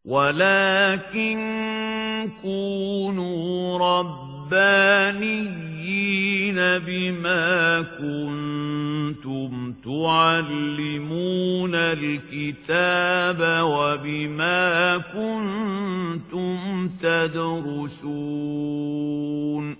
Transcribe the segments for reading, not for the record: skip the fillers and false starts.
ولكن كونوا ربانيين بما كنتم تعلمون الكتاب وبما كنتم تدرسون.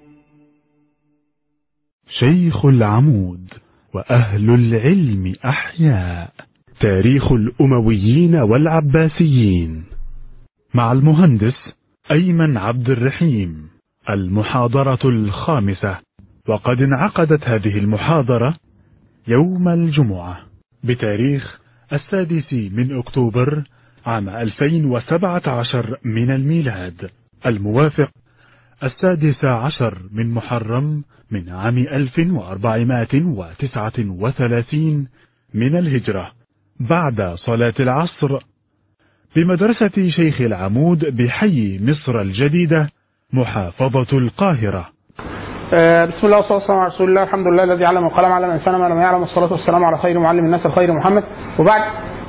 شيخ العمود وأهل العلم أحياء. تاريخ الأمويين والعباسيين مع المهندس أيمن عبد الرحيم. المحاضرة 5، وقد انعقدت هذه المحاضرة يوم الجمعة بتاريخ 6 أكتوبر عام 2017 من الميلاد، الموافق 16 من محرم من عام 1439 من الهجرة، بعد صلاة العصر، بمدرسة شيخ العمود بحي مصر الجديدة، محافظة القاهرة. بسم الله والصلاة والسلام على رسول الله. الحمد لله الذي علم القلم علم الإنسان ما لم يعلم، والصلاة والسلام على خير معلم الناس الخير محمد. وبعد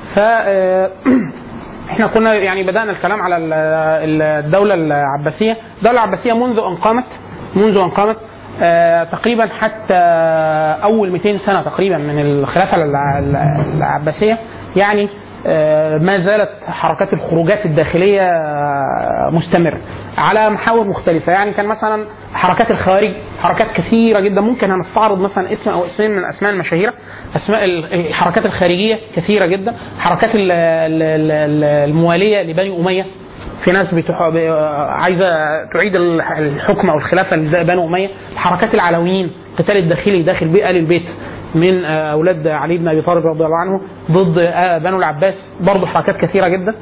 احنا كنا يعني بدأنا الكلام على الدولة العباسية. الدولة العباسية منذ أن قامت تقريبا حتى أول 200 سنة تقريبا من الخلافة العباسية، يعني ما زالت حركات الخروجات الداخلية مستمرة على محاور مختلفة. يعني كان مثلا حركات الخوارج، حركات كثيرة جدا، ممكن هنستعرض مثلا اسم أو اسمين من الأسماء المشاهيرة. أسماء الحركات الخارجية كثيرة جدا. حركات الموالية لبني أمية، في ناس عايزة تعيد الحكم أو الخلافة لبني أمية. حركات العلويين، القتال الداخلي داخل آل البيت من أولاد علي بن أبي طالب رضي الله عنه ضد بنو العباس، برضو حركات كثيرة جدا.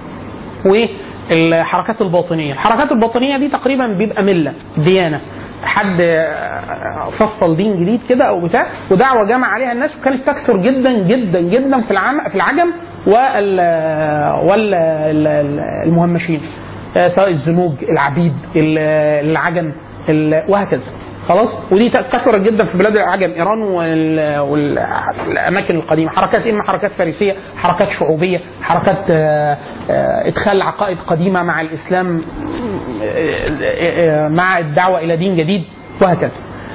والحركات الباطنية، الحركات الباطنية دي تقريبا بيبقى ملة ديانة، حد فصل دين جديد كده أو بتاع، ودعوة جمع عليها الناس، وكانت تكثر جدا جدا جدا في العجم والمهمشين، سواء الزنوج، العبيد، العجم، وهكذا. خلاص، ودي كثرت جدا في بلاد العجم، ايران والاماكن القديمه. حركات اما حركات فارسيه، حركات شعوبيه، حركات ادخال عقائد قديمه مع الاسلام مع الدعوه الى دين جديد، وهكذا.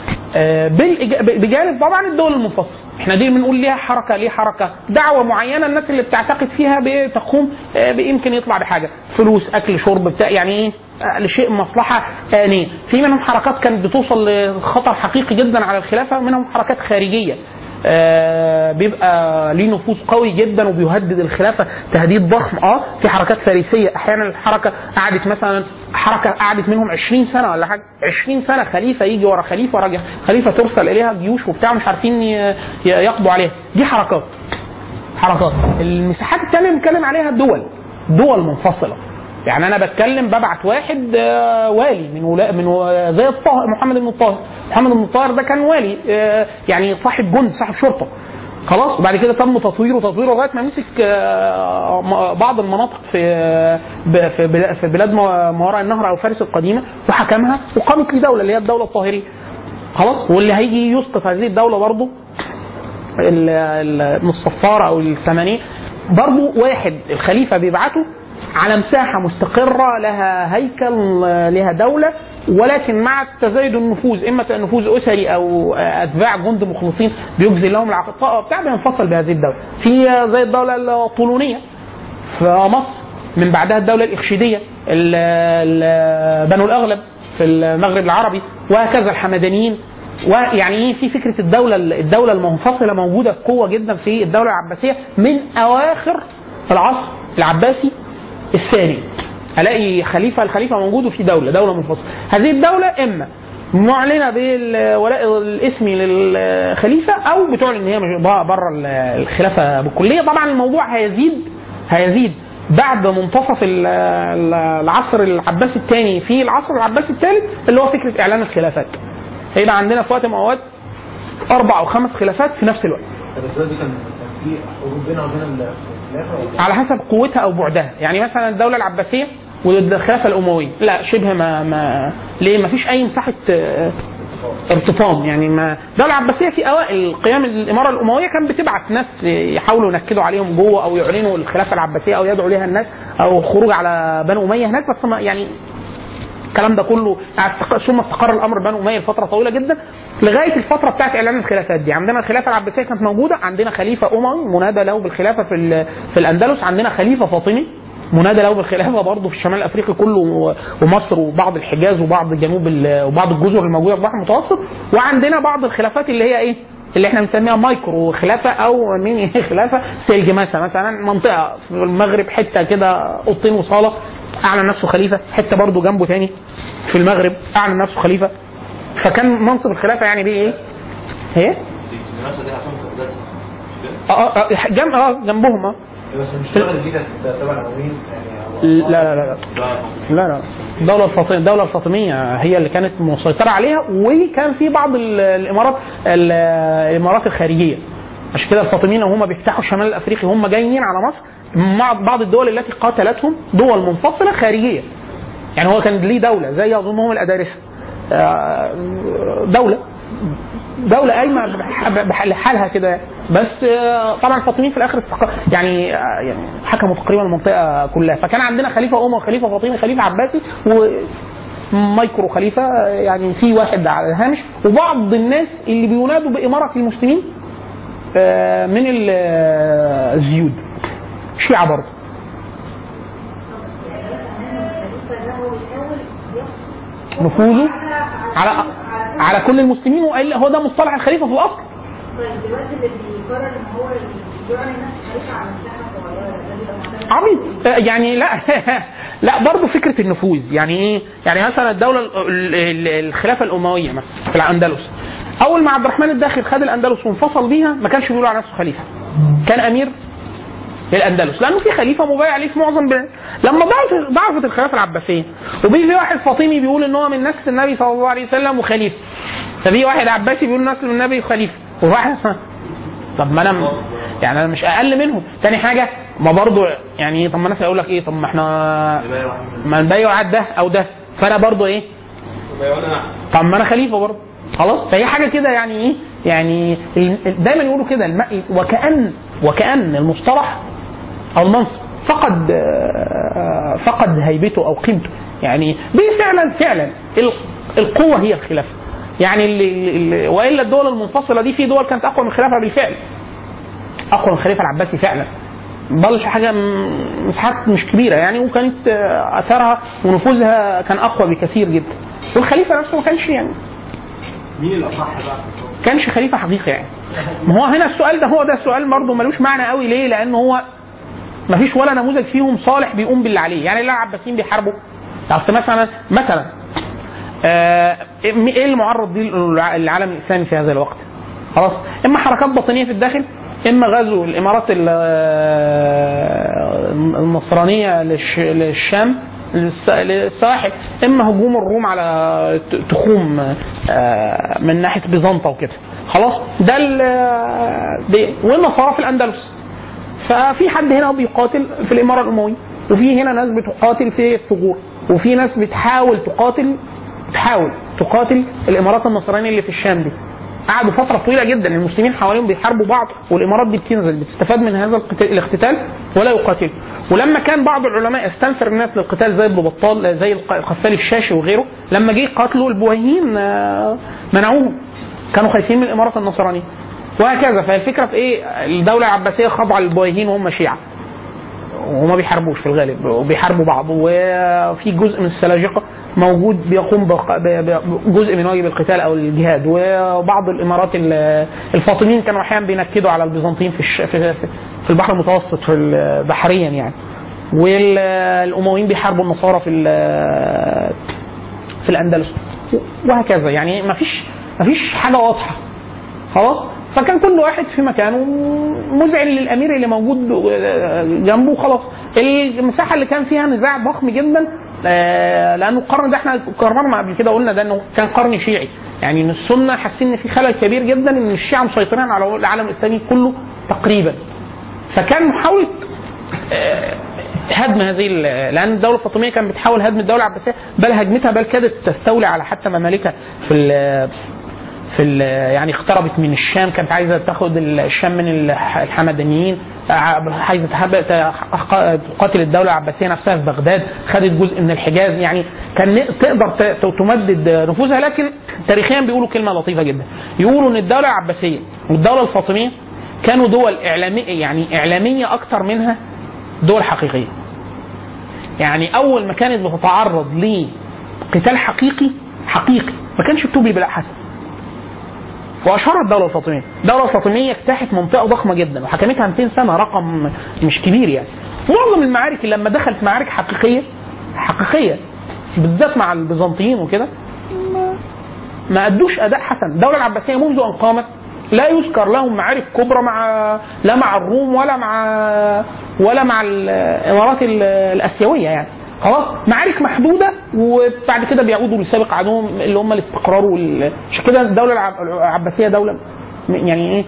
بجانب طبعا الدول المنفصله، احنا دي بنقول ليها حركه دعوه معينه، الناس اللي بتعتقد فيها بتقوم يمكن يطلع بحاجه، فلوس، اكل، شرب، بتاع، يعني ايه، لشيء مصلحه آنية. في منهم حركات كانت بتوصل لخطر حقيقي جدا على الخلافه، ومنهم حركات خارجيه بيبقى ليه نفوذ قوي جدا وبيهدد الخلافه تهديد ضخم. في حركات فارسيه، احيانا الحركه قعدت مثلا منهم 20 سنه ولا حاجه، 20 سنه خليفه يجي ورا خليفه ورا خليفه، ترسل اليها جيوش وبتاع مش عارفين يقضوا عليها. دي حركات. المساحات الثانيه بنتكلم عليها دول منفصله. يعني انا ببعت واحد والي من زي محمد بن الطاهر. محمد بن الطاهر ده كان والي، يعني صاحب جند، صاحب شرطه. خلاص، وبعد كده تم تطويره لغايه ما مسك بعض المناطق في بلاد ما وراء النهر او فارس القديمه، وحكمها، وقامت لدوله اللي هي الدوله الطاهريه. خلاص، واللي هيجي يسقط هذه الدوله برضه الصفاره او الثمانيه، برضه واحد الخليفه بيبعته على مساحة مستقرة، لها هيكل، لها دولة، ولكن مع تزايد النفوذ، إما نفوذ أسري أو أتباع جند مخلصين بيجزي لهم العقاء بتاع، بينفصل بهذه الدولة. في زي الدولة الطولونية في مصر، من بعدها الدولة الإخشيدية، بنو الأغلب في المغرب العربي، وهكذا الحمدانيين. ويعني في فكرة الدولة المنفصلة موجودة بقوة جدا في الدولة العباسية من أواخر العصر العباسي الثاني. الاقي الخليفه موجود وفي دوله منفصله. هذه الدوله اما معلنه بالولاء الاسمي للخليفه، او بتعلن ان هي بره الخلافه بالكليه. طبعا الموضوع هيزيد بعد منتصف العصر العباسي الثاني. في العصر العباسي الثالث اللي هو فكره اعلان الخلافات، هيبقى عندنا في وقت من الاوقات 4 أو 5 خلافات في نفس الوقت. كان في حروب بينها وبين الخلافه على حسب قوتها او بعدها. يعني مثلا الدوله العباسيه والخلافه الامويه لا، شبه ما ليه ما فيش اي مساحه ارتطام. يعني ما الدوله العباسيه في اوائل قيام الاماره الامويه كان بتبعت ناس يحاولوا ينكدوا عليهم جوه او يعلنوا الخلافه العباسيه او يدعوا ليها الناس او خروج على بنو اميه هناك، بس ما يعني الكلام ده كله ثم استقر الامر بنو اميه لفتره طويله جدا لغايه الفتره بتاعت اعلان الخلافات دي. عندنا الخلافه العباسيه كانت موجوده، عندنا خليفه اموي منادى له بالخلافه في الاندلس، عندنا خليفه فاطمي منادى له بالخلافه برضه في الشمال الافريقي كله ومصر وبعض الحجاز وبعض جنوب وبعض الجزر الموجوده في البحر المتوسط، وعندنا بعض الخلافات اللي هي ايه اللي احنا بنسميها مايكرو خلافه او ميني خلافه. سلجماسه مثلا منطقه في المغرب، حته كده اوضتين وصاله اعلن نفسه خليفه، حته برضه جنبه تاني في المغرب اعلن نفسه خليفه. فكان منصب الخلافه يعني بيه ايه؟ هي جنبهم بس مش المغرب دي كانت تبع العوامين لا لا لا لا لا الدولة الفاطمية هي اللي كانت مسيطرة عليها، وكان في بعض الإمارات الخارجية. عشان كده الفاطميين وهم بيفتحوا الشمال الأفريقي هم جايين على مصر، بعض الدول التي قاتلتهم دول منفصلة خارجية. يعني هو كان ليه دولة زي أظنهم الأدارسة، دولة قايمة لحالها كده، بس طبعا الفاطميين في الاخر يعني حكموا تقريبا المنطقه كلها. فكان عندنا خليفه اموي وخليفه فاطمي خليفه عباسي ومايكرو خليفه، يعني في واحد على الهامش، وبعض الناس اللي بينادوا باماره المسلمين من الزيود شيعه برضه. نفوذه على كل المسلمين، والا هو ده مصطلح الخليفه في الاصل. طيب دلوقتي اللي بيقرر ان هو يعلن نفسه خليفه على مساحه صغيره ده عبيط يعني. لا برضه فكره النفوذ يعني ايه؟ يعني مثلا الدوله الخلافه الامويه مثلا في الاندلس، اول ما عبد الرحمن الداخل خد الاندلس وانفصل بيها ما كانش بيقول على نفسه خليفه، كان امير للاندلس لانه في خليفه مبايع عليه في معظم بلاد. لما ضعفت الخلافه العباسيه وبيجي في واحد فاطمي بيقول ان هو من نسل النبي صلى الله عليه وسلم وخليفه، فبيجي واحد عباسي بيقول نسل النبي وخليفه، وواحد طب ما انا يعني انا مش اقل منهم. تاني حاجه ما برضو يعني طب ما الناس هيقول لك ايه، طب ما احنا ما نبايع عاد ده او ده، فانا برضو ايه طب ما انا خليفه برضو خلاص. فهي حاجه كده يعني ايه، يعني دايما يقولوا كده وكأن المصطلح او المنصب فقد هيبته او قيمته. يعني فعلا القوه هي الخلافه. يعني والا الدول المنفصله دي في دول كانت اقوى من الخلافه بالفعل، اقوى من الخليفه العباسي فعلا، بل حاجه مساحات مش كبيره يعني، وكانت اثرها ونفوذها كان اقوى بكثير جدا. والخليفه نفسه ما كانش يعني مين الاصح بقى؟ كانش خليفه حقيقي يعني. ما هو هنا السؤال ده السؤال برضه ملوش معنى قوي. ليه؟ لانه هو ما فيش ولا نموذج فيهم صالح بيقوم باللي عليه. يعني العباسيين بيحاربوا، اصل مثلا ايه المعرض دي للعالم الاسلامي في هذا الوقت؟ خلاص، اما حركات باطنيه في الداخل، اما غزو الامارات النصرانيه للشام للساحل، اما هجوم الروم على تخوم من ناحيه بيزنطه وكده. خلاص ده والنصارى في الاندلس. ففي حد هنا بيقاتل في الاماره الامويه، وفي هنا ناس بتقاتل في الثغور، وفي ناس بتحاول تقاتل الامارات النصرانيه اللي في الشام دي. قعدوا فتره طويله جدا المسلمين حواليهم بيحاربوا بعض، والامارات دي بتستفاد من هذا الاقتتال ولا يقاتلوا. ولما كان بعض العلماء استنفر الناس للقتال زي ابن بطال زي القفال الشاشي وغيره، لما جه قاتلوا البويهيين منعوهم، كانوا خايفين من الامارات النصرانيه وهكذا. فالفكره في ايه؟ الدوله العباسيه خاضعه للبويهيين وهم شيعه وما بيحاربوش في الغالب وبيحاربوا بعض، وفي جزء من السلاجقه موجود بيقوم بجزء من واجب القتال او الجهاد. وبعض الامارات الفاطميين كانوا احيانا بينكدوا على البيزنطيين في البحر المتوسط في بحريا يعني. والامويين بيحاربوا النصارى في الاندلس وهكذا. يعني ما فيش حاجه واضحه خلاص. فكان كل واحد في مكانه مزعل للامير اللي موجود جنبه خلاص. المساحه اللي كان فيها نزاع ضخم جدا، لانه القرن ده احنا قررنا قبل كده قلنا ده انه كان قرن شيعي. يعني السنه حاسين ان في خلل كبير جدا ان الشيعه مسيطرين على العالم الاسلامي كله تقريبا. فكان محاوله هدم هذه، لان الدوله الفاطميه كانت بتحاول هدم الدوله العباسيه، بل هجمتها بل كادت تستولي على حتى ممالكها يعني اقتربت من الشام، كانت عايزه تاخد الشام من الحمدانيين، عايزه تقاتل الدوله العباسيه نفسها في بغداد، خدت جزء من الحجاز، يعني كان تقدر تمدد نفوذها. لكن تاريخيا بيقولوا كلمه لطيفه جدا، يقولوا ان الدوله العباسيه والدوله الفاطميه كانوا دول اعلاميه اكتر منها دول حقيقيه. يعني اول ما كانت بتتعرض لقتال حقيقي ما كانش بتبلي بلا حسن، واشهرت الدوله الفاطميه. الدوله الفاطميه اجتاحت منطقه ضخمه جدا وحكمتها 200 سنه، رقم مش كبير يعني. معظم المعارك اللي لما دخلت معارك حقيقيه بالذات مع البيزنطيين وكده ما ادوش اداء حسن. الدوله العباسيه منذ ان قامت لا يذكر لهم معارك كبرى لا مع الروم ولا مع الامارات الاسيويه، يعني خلاص معارك محدوده، وبعد كده بيعودوا لسابق عدوهم اللي هم الاستقرار عشان كده الدوله العباسيه دوله يعني ايه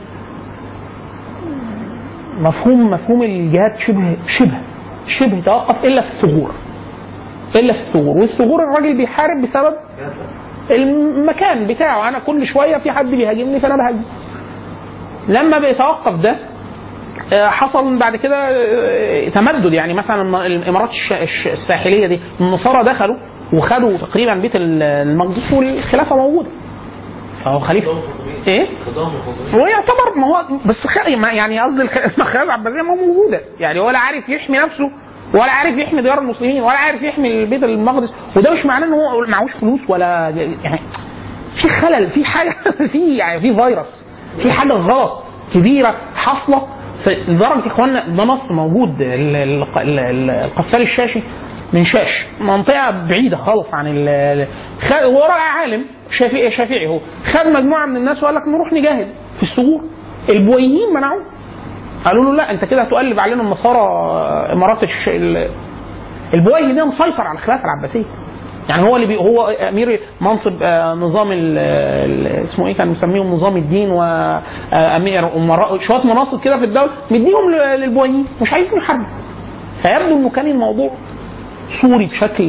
مفهوم الجهاد شبه توقف الا في الثغور. والثغور الراجل بيحارب بسبب المكان بتاعه، انا كل شويه في حد بيهاجمني فانا بهاجم. لما بيتوقف ده حصل بعد كده تمدد، يعني مثلا الامارات الساحليه دي النصارى دخلوا وخدوا تقريبا بيت المقدس والخلافه موجوده. فهو خليفه ايه؟ هو يعتبر ما هو بس يعني قصدي الخلافه العباسيه ما موجوده، يعني ولا عارف يحمي نفسه ولا عارف يحمي ديار المسلمين ولا عارف يحمي بيت المقدس. وده مش معناه ان هو معهوش فلوس ولا يعني في خلل، في حاجه في فيروس، في حاجه غلط كبيره حاصله. لدرجه اخواننا ده نص موجود، القفال الشاشي من شاش منطقه بعيده خالص عن وراء عالم شافعي هو خد مجموعه من الناس وقال لك نروح نجاهد في الثغور. البويهيين منعوه، قالوا له لا انت كده هتقلب علينا النصارى امارات البويهي ده مسيطر على الخلافه العباسيه، يعني هو اللي هو امير منصب نظام اسمه ايه كان مسميهم نظام الدين وامير امراء شويه مناصب كده في الدوله مديهم للبويهيين مش عايزين يحاربوا. فيبدو انه كان الموضوع صوري بشكل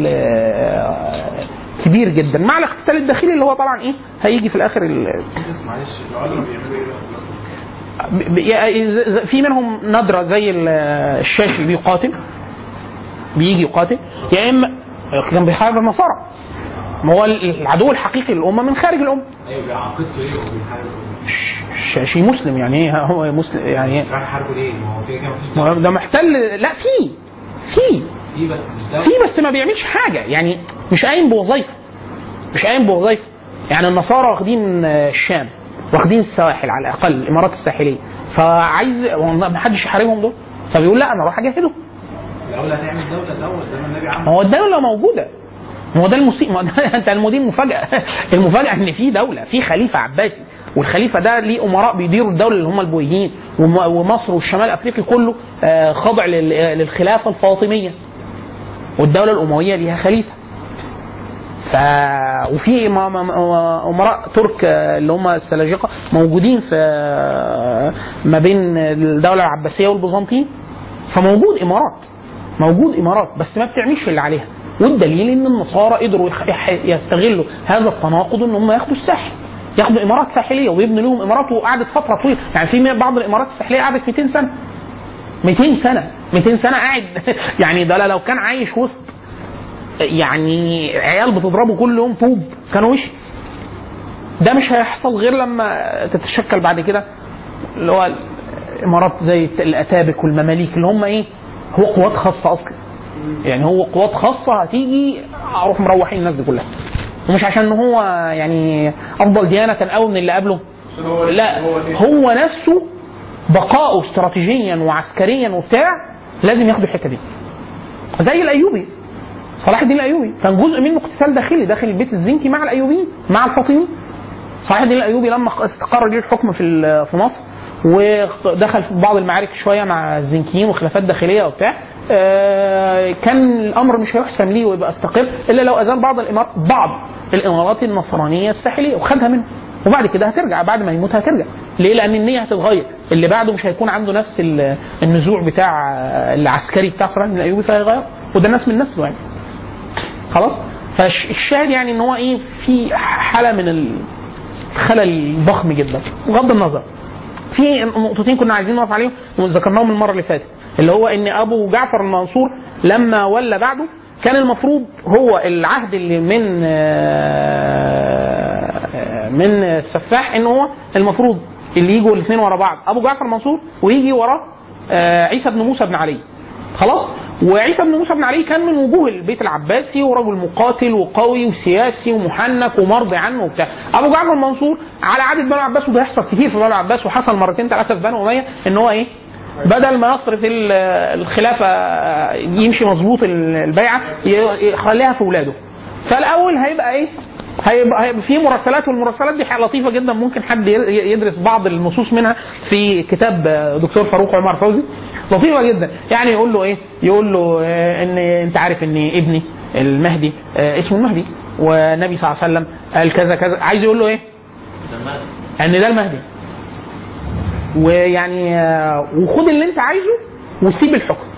كبير جدا مع الاقتتال الداخلي اللي هو طبعا ايه هيجي في الاخر معلش العلماء بيعملوا ايه؟ في منهم نادره زي الشاشي بيجي يقاتل، يا اما كان بيحارب النصارى. ما هو العدو الحقيقي للامه من خارج الامه. ايوه بيعاقبته ايه وبيحاربه؟ الشاشي مسلم، يعني ايه هو مسلم يعني ايه؟ راح يحاربه ليه؟ ما هو كده مفيش ده محتل. لا في بس ما بيعملش حاجه، يعني مش قايم بوظيفه. يعني النصارى واخدين الشام، واخدين السواحل على الاقل الامارات الساحليه، فعايز ما حدش يحاربهم دول، فبيقول لا انا اروح اجاهدهم. الاول هتعمل دوله الاول زي ما النبي عمل. ما هو الدوله موجوده، ما هو ده انت المدير المفاجاه ان في دوله، في خليفه عباسي، والخليفه ده ليه امراء بيديروا الدوله اللي هم البويهيين، ومصر والشمال الافريقي كله خاضع للخلافه الفاطميه، والدوله الامويه ليها خليفه. وفي امراء ترك اللي هم السلاجقه موجودين في ما بين الدوله العباسيه والبيزنطيين. فموجود امارات بس ما بتعملش اللي عليها. والدليل ان النصارى قدروا يستغلوا هذا التناقض ان هم ياخدوا الساحل، ياخدوا امارات ساحليه ويبنوا لهم امارات، وقعدت فتره طويله. يعني في بعض الامارات الساحليه قعدت 200 سنه قاعد يعني ده لو كان عايش وسط يعني عيال بتضربه كل يوم طوب كانوا مشي. ده مش هيحصل غير لما تتشكل بعد كده اللي هو امارات زي الاتابك والمماليك اللي هم ايه هو قوات خاصه اصلا. يعني هو قوات خاصه هتيجي اروح مروحين الناس دي كلها، ومش عشان هو يعني افضل ديانه قوي من اللي قبله، لا هو نفسه بقاؤه استراتيجيا وعسكريا وبتاع لازم ياخد الحته دي. زي الايوبي، صلاح الدين الايوبي كان جزء منه اقتتال داخلي داخل البيت الزنكي مع الايوبيين مع الفاطميين. صلاح الدين الايوبي لما استقر ليه الحكم في مصر ودخل في بعض المعارك شويه مع الزنكيين وخلافات داخليه وبتاع، كان الامر مش هيحسم ليه ويبقى استقر الا لو ازال بعض الامارات النصرانيه الساحليه وخدها منه، وبعد كده هترجع، بعد ما يموت هترجع. ليه؟ لان النيه هتتغير، اللي بعده مش هيكون عنده نفس النزوع بتاع العسكري بتاع صلاح الدين الايوبي فهيغير، وده ناس من نسله يعني. خلاص. فالشاهد يعني ان هو ايه في حاله من خلل ضخم جدا. بغض النظر في نقطتين كنا عايزين نقف عليهم وذكرناهم المره اللي فاتت، اللي هو ان ابو جعفر المنصور لما ولى بعده كان المفروض هو العهد اللي من السفاح ان هو المفروض اللي يجوا الاثنين ورا بعض ابو جعفر المنصور ويجي وراه عيسى بن موسى بن علي. خلاص. وعيسى بن موسى بن علي كان من وجوه البيت العباسي ورجل مقاتل وقوي وسياسي ومحنك ومرضي عنه وبتاع. ابو جعفر المنصور على عاده بنو العباس، وده يحصل كتير في بنو العباس وحصل مرتين ثلاثه في بنو اميه، ان هو ايه بدل ما يصرف الخلافه يمشي مظبوط البيعه يخليها في اولاده. فالاول هيبقى ايه؟ هيبقى في مراسلات، والمراسلات دي لطيفه جدا، ممكن حد يدرس بعض النصوص منها في كتاب دكتور فاروق عمر فوزي، لطيفه جدا. يعني يقول له ايه؟ يقول له ان انت عارف ان ابني المهدي اسمه المهدي، والنبي صلى الله عليه وسلم قال كذا كذا. عايز يقول له ايه؟ ان ده المهدي، ويعني وخد اللي انت عايزه وسيب الحكم.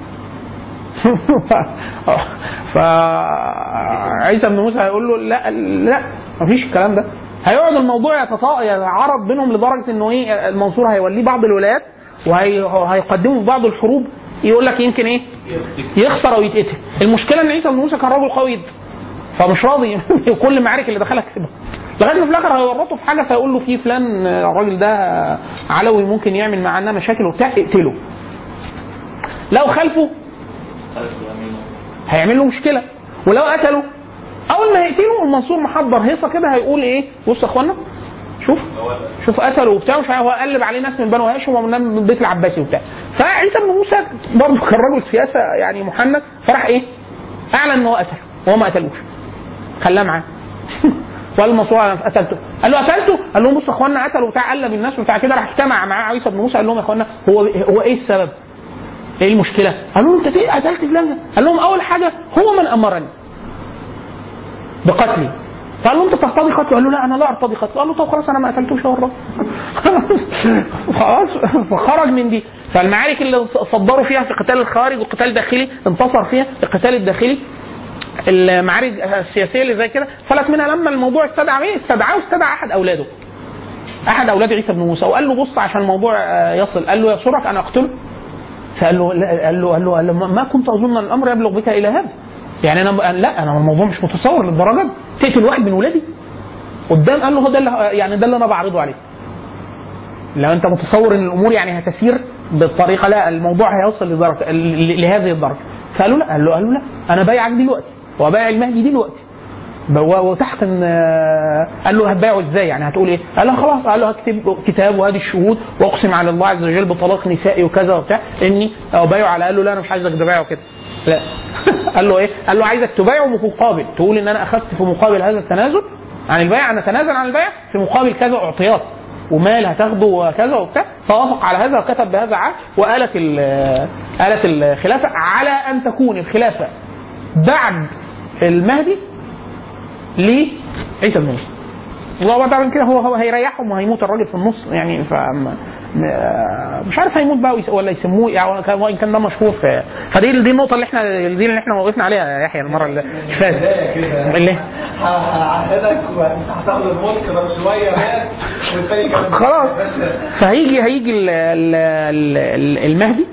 فعيسى بن موسى هيقول له لا لا مفيش الكلام ده. هيقعد الموضوع يتعارض بينهم لدرجه انه ايه المنصور هيوليه بعض الولايات وهيقدموا في بعض الحروب، يقول لك يمكن ايه يخسر او يتقتل. المشكله ان عيسى بن موسى كان راجل قوي فمش راضي كل المعارك اللي دخلها كسبها، لغايه ما في الاخر هيورطه في حاجه فيقول له في فلان الراجل ده علوي ممكن يعمل معانا مشاكل وبتاع، اقتله. لو خلفه هيعمل له مشكله، ولو قتله اول ما يقتله المنصور محضر هيصه كده هيقول ايه؟ بص يا اخوانا شوف قتله وبتاع، مش هو قلب عليه ناس من بنو هاشم ومن البيت العباسي وبتاع. فعيسى بن موسى برضه كان رجل سياسه يعني محنك، فراح ايه؟ اعلن ان هو قتله وهو ما قتلوش، خلاه معاه. وقال المنصور انا قتلته. قال له قتلته؟ قال لهم بصوا يا اخوانا قتلوا وبتاع، قلب الناس وبتاع كده. راح اجتمع معاه عيسى بن موسى قال لهم يا اخوانا هو ايه السبب؟ ايه المشكله؟ قالوا له انت ليه قتلت فلان؟ قال لهم اول حاجه هو من امرني بقتلي. فقال له انت ترتضي قتله؟ قال له لا انا لا ارتضي قتله. قال له طب خلاص انا ما قتلتوش اهو الراجل. خلاص فخرج من دي. فالمعارك اللي صدروا فيها في قتال الخارج وقتال داخلي انتصر فيها، القتال الداخلي المعارك السياسيه اللي زي كده فلت منها. لما الموضوع استدعى استدعى احد اولاد عيسى بن موسى وقال له بص عشان الموضوع يصل، قال له يسرك انا اقتله؟ فقال له ما كنت اظن ان الامر يبلغ بك الى هذا، يعني انا الموضوع مش متصور للدرجه دي تقتل واحد من ولادي قدام. قال له هو ده اللي انا بعرضه عليك. لو انت متصور ان الامور يعني هتسير بالطريقه، لا الموضوع هيوصل لهذه الدرجه. فقالوا لا، قال له لا انا بايعك دلوقتي وبايع المهدي دلوقتي وتحت قال له هتبايعه ازاي يعني هتقول ايه؟ قال له خلاص. قال له هكتب كتاب وهذه الشهود واقسم على الله عز وجل بطلاق نسائي وكذا وبتاع اني ابايعه على. قال له لا انا مش عايزك تبايعه كده، لا. قال له ايه؟ قال له عايزك تبايعه مقابل، تقول ان انا اخذت في مقابل هذا التنازل عن البيع، انا اتنازل عن البيع في مقابل كذا اعطيات ومال هتاخده وكذا وبتاع. فوافق على هذا وكتب بهذا عهد وآلت الخلافه على ان تكون الخلافه بعد المهدي لعيسى بن موسى. الله بعد كده هو هيريحهم وهيموت الراجل في النص يعني. مش عارف هيموت بقى ولا يسموه يعني، وان كان ده مشهور. فدي النقطه اللي احنا وقفنا عليها يا يحيى المره اللي فاتت. اللي هعهدك وهتاخد الملك بقى شويه والثاني خلاص. فهيجي المهدي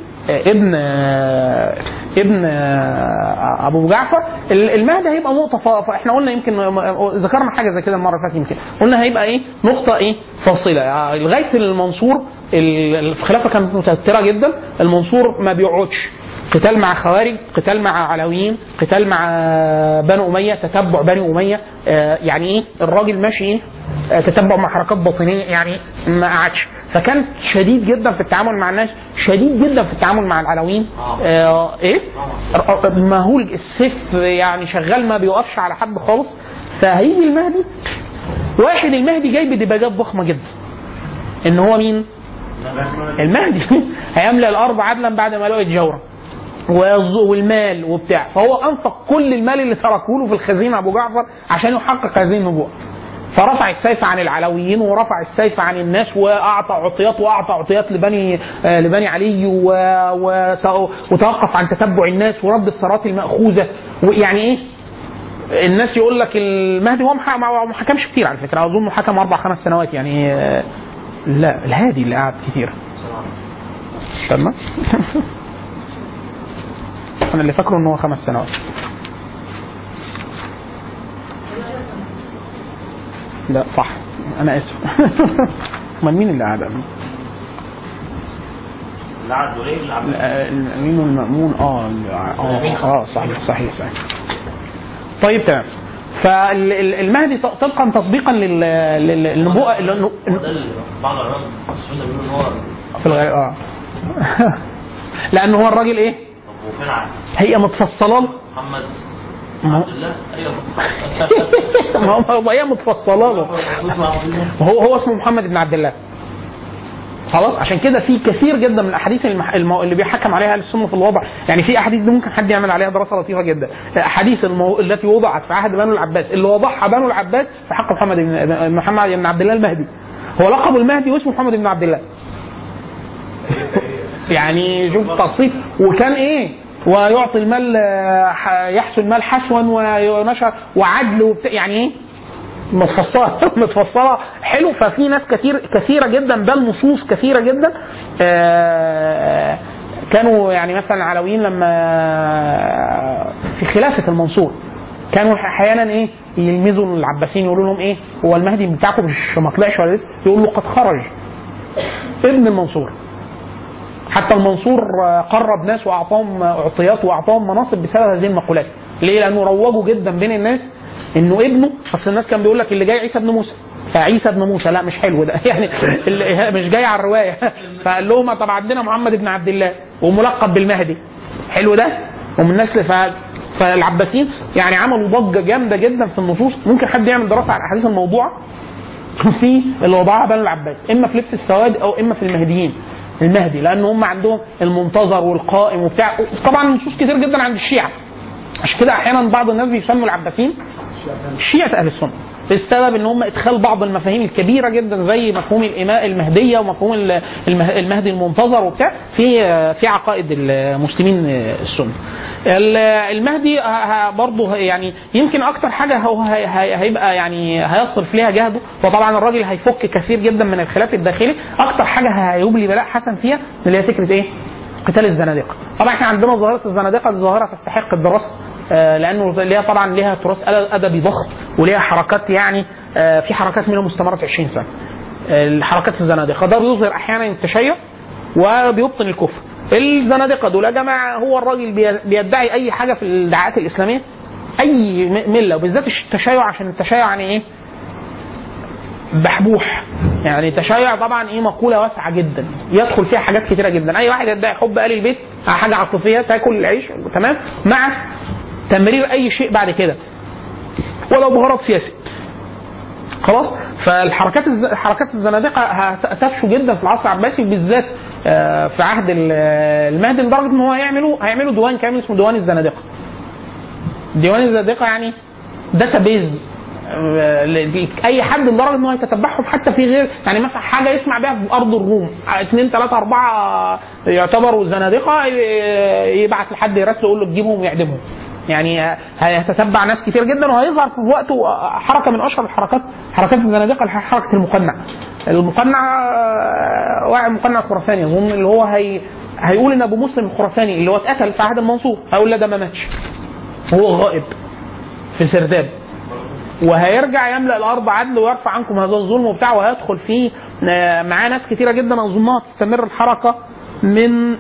ابن ابو جعفر. المهدي هيبقى نقطه فاحنا قلنا يمكن ذكرنا حاجه زي كده المره اللي فاتت، يمكن قلنا هيبقى ايه نقطه ايه فاصله. لغايه المنصور الخلافه كانت متوتره جدا. المنصور ما بيقعدش، قتال مع خوارج، قتال مع علويين، قتال مع بنو اميه، تتبع بني اميه. يعني ايه الراجل ماشي ايه تتبع مع حركات باطنيه يعني ما قعدش. فكان شديد جدا في التعامل مع الناس، شديد جدا في التعامل مع العلويين. ايه مهول السيف يعني شغال ما بيوقفش على حد خالص. فهيجي المهدي واحد، المهدي جاي بدباجات ضخمه جدا. ان هو مين المهدي؟ هيملأ الارض عدلا بعد ما لقيت جورا والمال وبتاع. فهو انفق كل المال اللي تركه له في الخزينه ابو جعفر عشان يحقق هذه النبوه. فرفع السيف عن العلويين ورفع السيف عن الناس واعطى عطيات لبني علي وتوقف عن تتبع الناس ورد الثروات المأخوذه. ويعني ايه الناس يقول لك المهدي هو ما حكمش كتير على فكره، اظن حكم 4-5 سنوات يعني. لا الهادي اللي قعد كتير. تمام. انا اللي فاكره ان هو 5 سنوات. لا صح انا اسف. امال مين اللي قعد؟ الامين والمأمون. صحيح. طيب تمام. فالمهدي طبقا تطبيقا للنبوءه في الغالب لانه هو الراجل ايه؟ هي متفصله له محمد عبد الله. ايوه هي متفصله له. هو اسمه محمد بن عبد الله. خلاص عشان كده في كثير جدا من الاحاديث اللي بيحكم عليها اهل السنه في الوضع، يعني في احاديث دي ممكن حد يعمل عليها دراسه لطيفه جدا. احاديث التي وضعت في عهد بنو العباس اللي وضعها بنو العباس في حق محمد بن عبد الله المهدي. هو لقب المهدي واسمه محمد بن عبد الله. يعني شوف التصريف. وكان ايه؟ ويعطي المال، يحسن المال حشوا ونشر وعدل يعني ايه؟ متفصله حلو. ففي ناس كثيره جدا، بل نصوص كثيره جدا كانوا يعني مثلا العلويين لما في خلافه المنصور كانوا احيانا ايه يلمزوا العباسيين يقولوا لهم ايه هو المهدي بتاعكم مش ما طلعش ولا لسه؟ يقول له قد خرج ابن المنصور. حتى المنصور قرب ناس واعطاهم اعطيات واعطاهم مناصب بسبب هذه المقولات. ليه؟ لانه روجوا جدا بين الناس انه ابنه. اصل الناس كان بيقول لك اللي جاي عيسى ابن موسى، فعيسى ابن موسى لا مش حلو ده يعني مش جاي على الروايه. فقال لهم طب عندنا محمد بن عبد الله وملقب بالمهدي، حلو ده ومن نسل. فالعباسيين يعني عملوا ضجه جامده جدا في النصوص. ممكن حد يعمل دراسه على الاحاديث الموضوعه في اللي وضعها بنو العباس، اما في لبس السواد او اما في المهديين المهدي، لان هم عندهم المنتظر والقائم وبتاع. طبعا نصوص كتير جدا عند الشيعه. عشان كده احيانا بعض الناس بيسموا العباسيين شيعة اهل السنه بسبب ان هم ادخال بعض المفاهيم الكبيره جدا زي مفهوم الاماء المهديه ومفهوم المهدي المنتظر وبتاع في عقائد المسلمين السنه. المهدي برضه يعني يمكن اكتر حاجه هو هيبقى يعني هيصرف ليها جهده. وطبعا الراجل هيفك كثير جدا من الخلاف الداخلي. اكتر حاجه هيبلي بلاء حسن فيها اللي هي فكره ايه؟ قتال الزنادقه. طبعا احنا عندنا ظاهره الزنادقه دي ظاهره تستحق الدراسه، لانه ليها طبعا ليها تراث ادبي ضخم وليها حركات يعني في حركات منها مستمره 20 سنه. الحركات الزنادقه ده بيظهر احيانا التشيع وبيبطن الكفر. الزنادقه دول يا جماعه هو الراجل بيدعي اي حاجه في الدعاءات الاسلاميه، اي مله، وبالذات التشيع عشان التشيع يعني ايه؟ بحبوح. يعني التشيع طبعا ايه مقوله واسعه جدا يدخل فيها حاجات كتيره جدا. اي واحد يدعي حب ال البيت حاجه عاطفيه تاكل العيش تمام، مع تمرير اي شيء بعد كده ولو بغرض سياسي. خلاص. فالحركات الزنادقه هتفشو جدا في العصر العباسي بالذات في عهد المهدي، لدرجه ان هو هيعملوا ديوان كامل اسمه ديوان الزنادقه. ديوان الزنادقه يعني داتابيز اي حد لدرجه ان هو يتتبعهم حتى في غير يعني مثلا حاجه يسمع بها في ارض الروم 2 3 4 يعتبروا زنادقه يبعت لحد يرسل يقول له تجيبهم ويعدمهم. يعني هيتتبع ناس كتير جدا. وهيظهر في وقته حركه من اشهر حركات الزنادقه حركه المقنع واحد مقنع خراساني اظن اللي هو هيقول ان ابو مسلم الخراساني اللي هو اتقتل في عهد المنصور هيقول لا ده ما ماتش هو غائب في سرداب وهيرجع يملأ الارض عدل ويرفع عنكم هذا الظلم وبتاع. وهيدخل فيه معاه ناس كتيره جدا اظنها تستمر الحركه من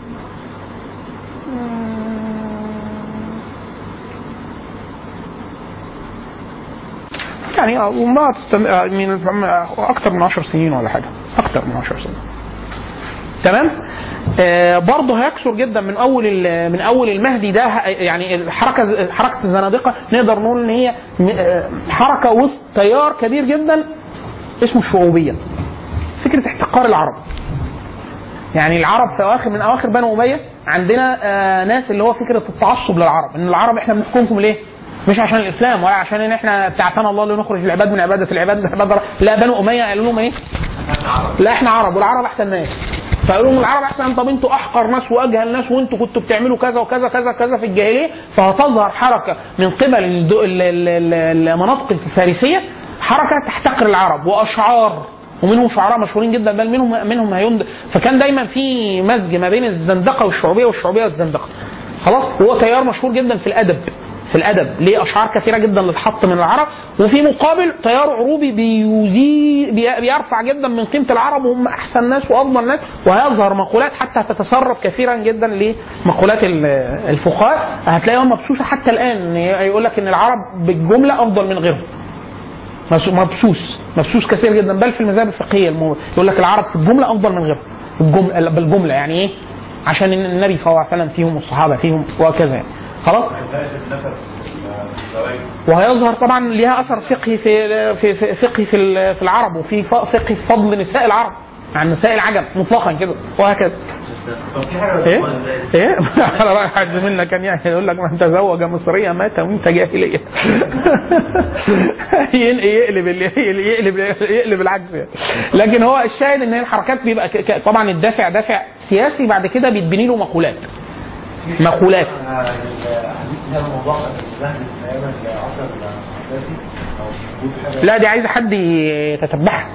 يعني ما تستمر من اكثر من 10 سنين ولا حاجه، اكثر من 10 سنين. تمام. برضه هيكثر جدا من اول المهدي ده. يعني حركه الزنادقه نقدر نقول ان هي حركه وسط تيار كبير جدا اسمه الشعوبيه، فكره احتقار العرب. يعني العرب في من اواخر بنو اميه عندنا ناس اللي هو فكره التعصب للعرب، ان العرب احنا بنحكمكم ليه؟ مش عشان الاسلام ولا عشان ان احنا بتاعتنا الله اللي نخرج العباد من عباده العباد. لا، بنو اميه قالوا لهم ايه؟ لا احنا عرب والعرب احسن ناس. فقالوا لهم العرب احسن، طب انتوا احقر ناس واجهل ناس وانتوا كنتوا بتعملوا كذا وكذا كذا كذا في الجاهليه، فهتظهر حركه من قبل المناطق الفارسيه حركه تحتقر العرب واشعار، ومنهم شعراء مشهورين جدا، بل منهم هيند. فكان دايما في مزج ما بين الزندقه والشعوبيه والزندقه. خلاص. هو تيار مشهور جدا في الادب ليه اشعار كثيره جدا اللي اتحط من العرب، وفي مقابل تيار عروبي بيرفع جدا من قيمه العرب وهم احسن ناس وافضل ناس، وهيظهر مقولات حتى تتسرب كثيرا جدا لمقولات الفقهاء هتلاقيها مبسوسه حتى الان، يقول لك ان العرب بالجمله افضل من غيرهم. مبسوس كثير جدا، بل في المذاهب الفقهيه يقول لك العرب في الجمله افضل من غيرهم بالجمله. يعني ايه؟ عشان النبي صلى الله عليه وسلم فيهم والصحابه فيهم وكذا يعني. خلاص. وهيظهر طبعا لها اثر فقهي في العرب، وفي فقه في فضل نساء العرب عن نساء العجم مطلقا كده وهكذا. ايه على راي حد منا كان يعني يقول لك من تزوج مصريه مات وانت جاهليه. يقلب العكس يعني. لكن هو الشاهد ان الحركات بيبقى طبعا الدافع دافع سياسي، بعد كده بيتبني له مقولات. لا دي عايزه حد يتتبعها،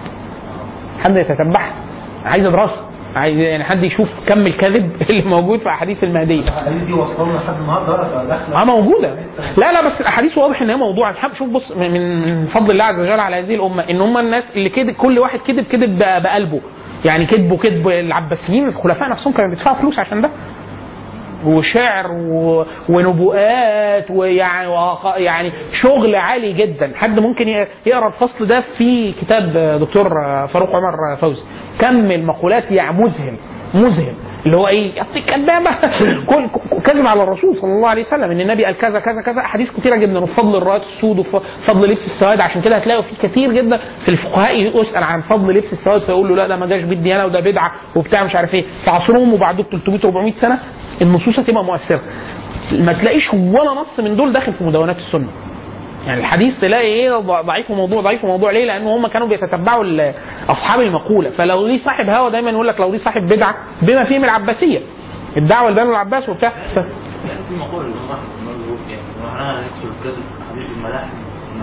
عايزه دراسه، عايز يعني حد يشوف كم الكذب اللي موجود في احاديث المهديه. الاحاديث دي وصلنا لحد النهارده موجوده. لا بس الاحاديث واضح ان هي موضوع. شوف بص، من فضل الله عز وجل على هذه الامه ان هم الناس اللي كده كل واحد كذب بقلبه، يعني كذب العباسيين الخلفاء نفسهم كانوا بيدفعوا فلوس عشان ده، وشعر ونبوءات ويعني شغل عالي جدا. حد ممكن يقرا الفصل ده في كتاب دكتور فاروق عمر فوزي، كم المقولات يعني مذهل اللي هو ايه كذابه كذب على الرسول صلى الله عليه وسلم ان النبي قال كذا كذا كذا، احاديث كثيره جدا، وفضل الرايات السود وفضل لبس السواد. عشان كده هتلاقوا في كثير جدا في الفقهاء يسال عن فضل لبس السواد فيقول له لا ده ما جاش بالديانه وده بدعه وبتاع مش عارف ايه. في عصرهم وبعد 300 400 سنه النصوص هتبقى مؤثره، ما تلاقيش ولا نص من دول داخل في مدونات السنه. يعني الحديث تلاقي ايه ضعيف وموضوع ليه؟ لان هم كانوا بيتتبعوا اصحاب المقوله. فلو ليه صاحب هوى دايما يقول لك لو ليه صاحب بدعه بما فيهم العباسيه، الدعوه لبنو العباس وبتاع. في مقوله اللي هم يعني انا نكتب كذب حديث الملاحم.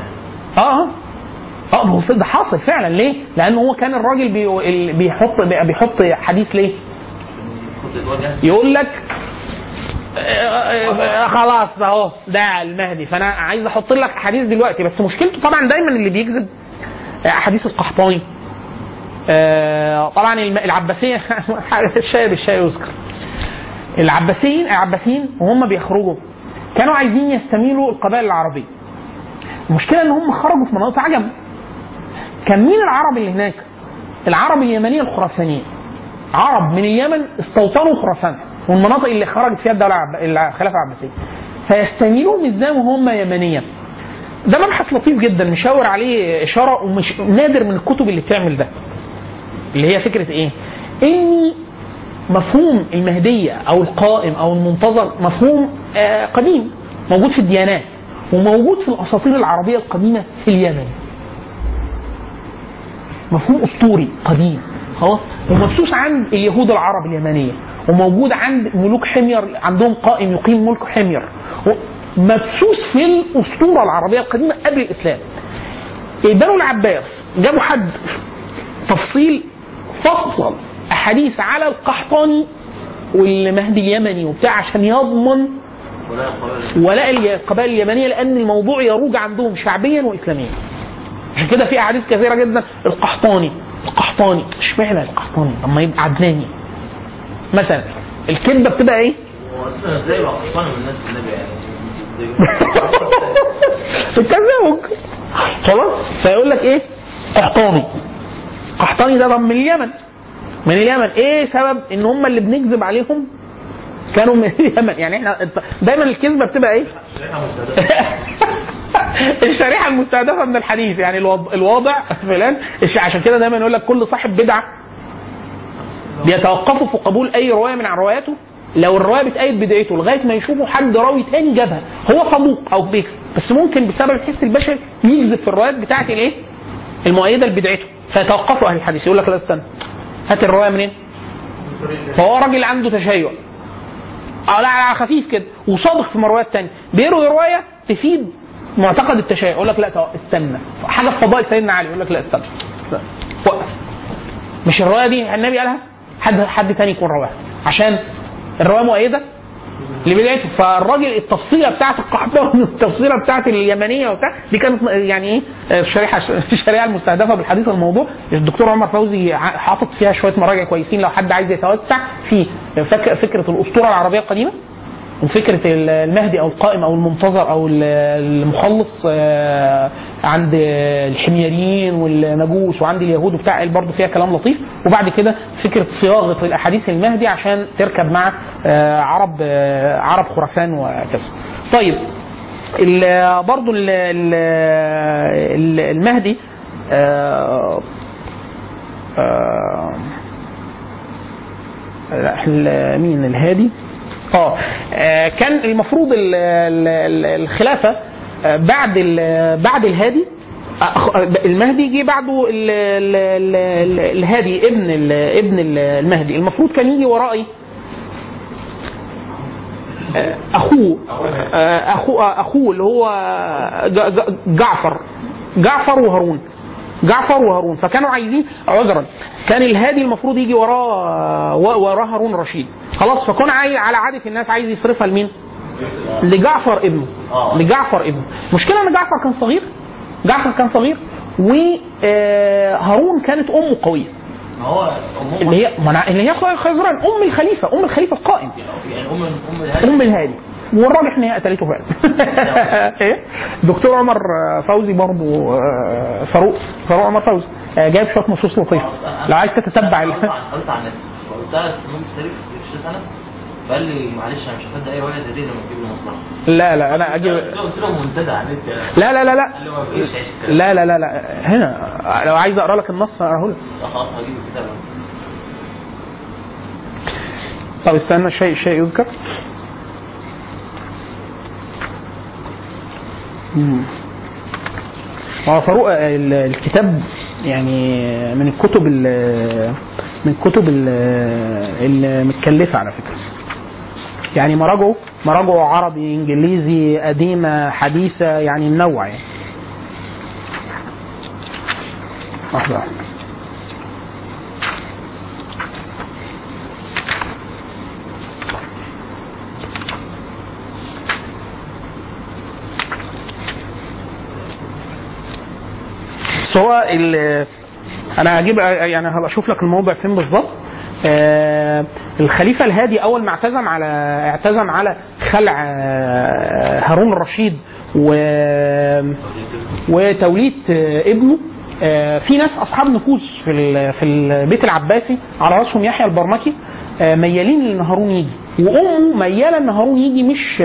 هو ده حاصل فعلا. ليه؟ لانه هو كان الراجل بيحط حديث ليه؟ يقول لك خلاص اهو ده المهدي، فانا عايز احط لك حديث دلوقتي. بس مشكلته طبعا دايما اللي بيكذب حديث القحطاني. طبعا العباسيه الشاي يذكر. العباسيين وهم بيخرجوا كانوا عايزين يستميلوا القبائل العربيه. المشكله ان هم خرجوا في مناطق عجم. كان مين العرب اللي هناك؟ العرب اليمنيه الخراسانيه. عرب من اليمن استوطنوا خراسان والمناطق اللي خرجت فيها الخلافه العباسيه، فيستميلوا بالذات وهم يمنيا. ده مبحث لطيف جدا مشاور عليه اشاره، ومش نادر من الكتب اللي بتعمل ده، اللي هي فكره ايه؟ ان مفهوم المهديه او القائم او المنتظر مفهوم قديم موجود في الديانات وموجود في الاساطير العربيه القديمه في اليمن. مفهوم اسطوري قديم خلاص، ومبثوث عند اليهود العرب اليمنيه، وموجود عند ملوك حمير، عندهم قائم يقيم ملك حمير، مبثوث في الاسطوره العربيه القديمه قبل الاسلام. بنو العباس جابوا حد تفصيل فصل احاديث على القحطاني والمهدي اليمني وبتاع عشان يضمن ولاء القبائل اليمنيه، لان الموضوع يروج عندهم شعبيا واسلاميا. عشان كده في احاديث كثيره جدا القحطاني اشمعنى القحطاني؟ اما يبقى عدناني مثلا. الكذبه بتبقى ايه؟ هو ازاي بقى قحطاني من الناس النبي يعني التزاوج خلاص. فيقول لك ايه؟ قحطاني ده من اليمن. ايه سبب ان هم اللي بنكذب عليهم كانوا من اليمن؟ يعني احنا دايما الكذبه بتبقى ايه؟ الشريحه المستهدفه من الحديث، يعني الواضع فلان. عشان كده دايما يقول لك كل صاحب بدعه بيتوقفوا في قبول اي روايه من رواياته لو الروايه بتأيد بدعته لغايه ما يشوفوا حد راوي تاني جابها هو صدوق او بيكذب، بس ممكن بسبب الحس البشري يكذب في الروايات بتاعه المؤيده لبدعته، فيتوقفوا اهل الحديث يقول لك لا استنى، هات الروايه منين؟ فهو راجل عنده تشيع على خفيف كده وصادق في روايات تانية، بيروي روايه تفيد معتقد التشيع يقول لك لا استنى، حاجه في فضائل سيدنا علي يقول لك لا استنى وقف، مش الروايه دي النبي قالها، حد تاني يكون رواها عشان الروايه مؤيده لبدايته. فالراجل التفصيله بتاعت القحطاني والتفصيله بتاعت اليمنيه وبتاع دي كانت يعني ايه الشريعه المستهدفه بالحديث الموضوع. الدكتور عمر فوزي حاطط فيها شويه مراجع كويسين لو حد عايز يتوسع في فكره الاسطوره العربيه القديمه وفكره المهدي او القائم او المنتظر او المخلص عند الحميريين والمجوس وعند اليهود وبتاع، برضه فيها كلام لطيف. وبعد كده فكره صياغه الاحاديث المهدي عشان تركب مع عرب خراسان وكذا. طيب برضه المهدي مين الهادي؟ كان المفروض الخلافه بعد الهادي، المهدي جه بعده الهادي ابن المهدي. المفروض كان يجي ورائي اخوه اللي هو جعفر وهارون. فكانوا عايزين عذرا، كان الهادي المفروض يجي وراه هارون الرشيد خلاص. فكان على عاده الناس عايز يصرفها لمين؟ لجعفر ابنه. مشكلة ان جعفر كان صغير وهارون كانت امه قويه اللي هي خيزران ام الخليفه القائم، يعني ام الهادي، والراجح ان هي قتلته فعلا. ايه دكتور عمر فوزي برضه فاروق عمر فوزي جايب شويه نصوص لطيفه لو عايز تتتبع قلت عن النت وقلتها في مجلس التاريخ في الشيخ انس فقال لي معلش انا مش هصدق اي روايه زي دي لما تجيب لي مصلحه. لا انا اجيب، قلت له منتدى على النت. لا هنا لو عايز اقرا لك النص اقراه لك. خلاص هجيب الكتاب. طب استنى شيء يذكر. فاروق الكتاب يعني من الكتب المتكلفه على فكره، يعني مراجعه عربي انجليزي قديمه حديثه يعني منوع يعني. واحده هو انا هجيب يعني هبقى اشوف لك الموضع فين بالظبط. الخليفه الهادي اول ما اعتزم على خلع هارون الرشيد وتوليت ابنه، في ناس اصحاب نفوذ في البيت العباسي على راسهم يحيى البرمكي ميالين ان هارون يجي، وامه مياله ان هارون يجي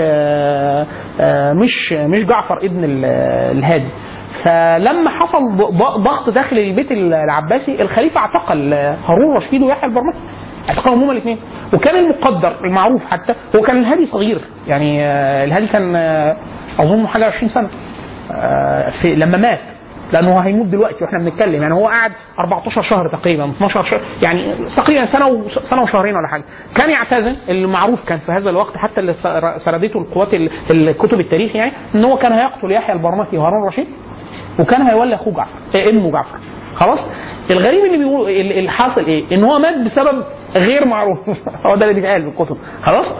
مش جعفر ابن الهادي. فلما حصل ضغط داخل البيت العباسي الخليفه اعتقل هارون الرشيد ويحيى البرمكي، اعتقلهم هما الاثنين. وكان المقدر المعروف حتى هو كان الهادي صغير، يعني الهادي كان اظن حاجه 20 سنه لما مات، لانه هيموت دلوقتي واحنا بنتكلم، يعني هو قعد 14 شهر تقريبا 12 شهر يعني تقريبا سنه وشهرين ولا حاجه. كان يعتزل، المعروف كان في هذا الوقت حتى اللي سردته القوات الكتب التاريخ يعني ان هو كان هيقتل يحيى البرمكي وهارون الرشيد وكان هيولي اخوه جعفر ابنه جعفر خلاص. الغريب اللي بيقولوا الحاصل ايه؟ ان هو مات بسبب غير معروف. هو ده اللي بيتقال في الكتب خلاص.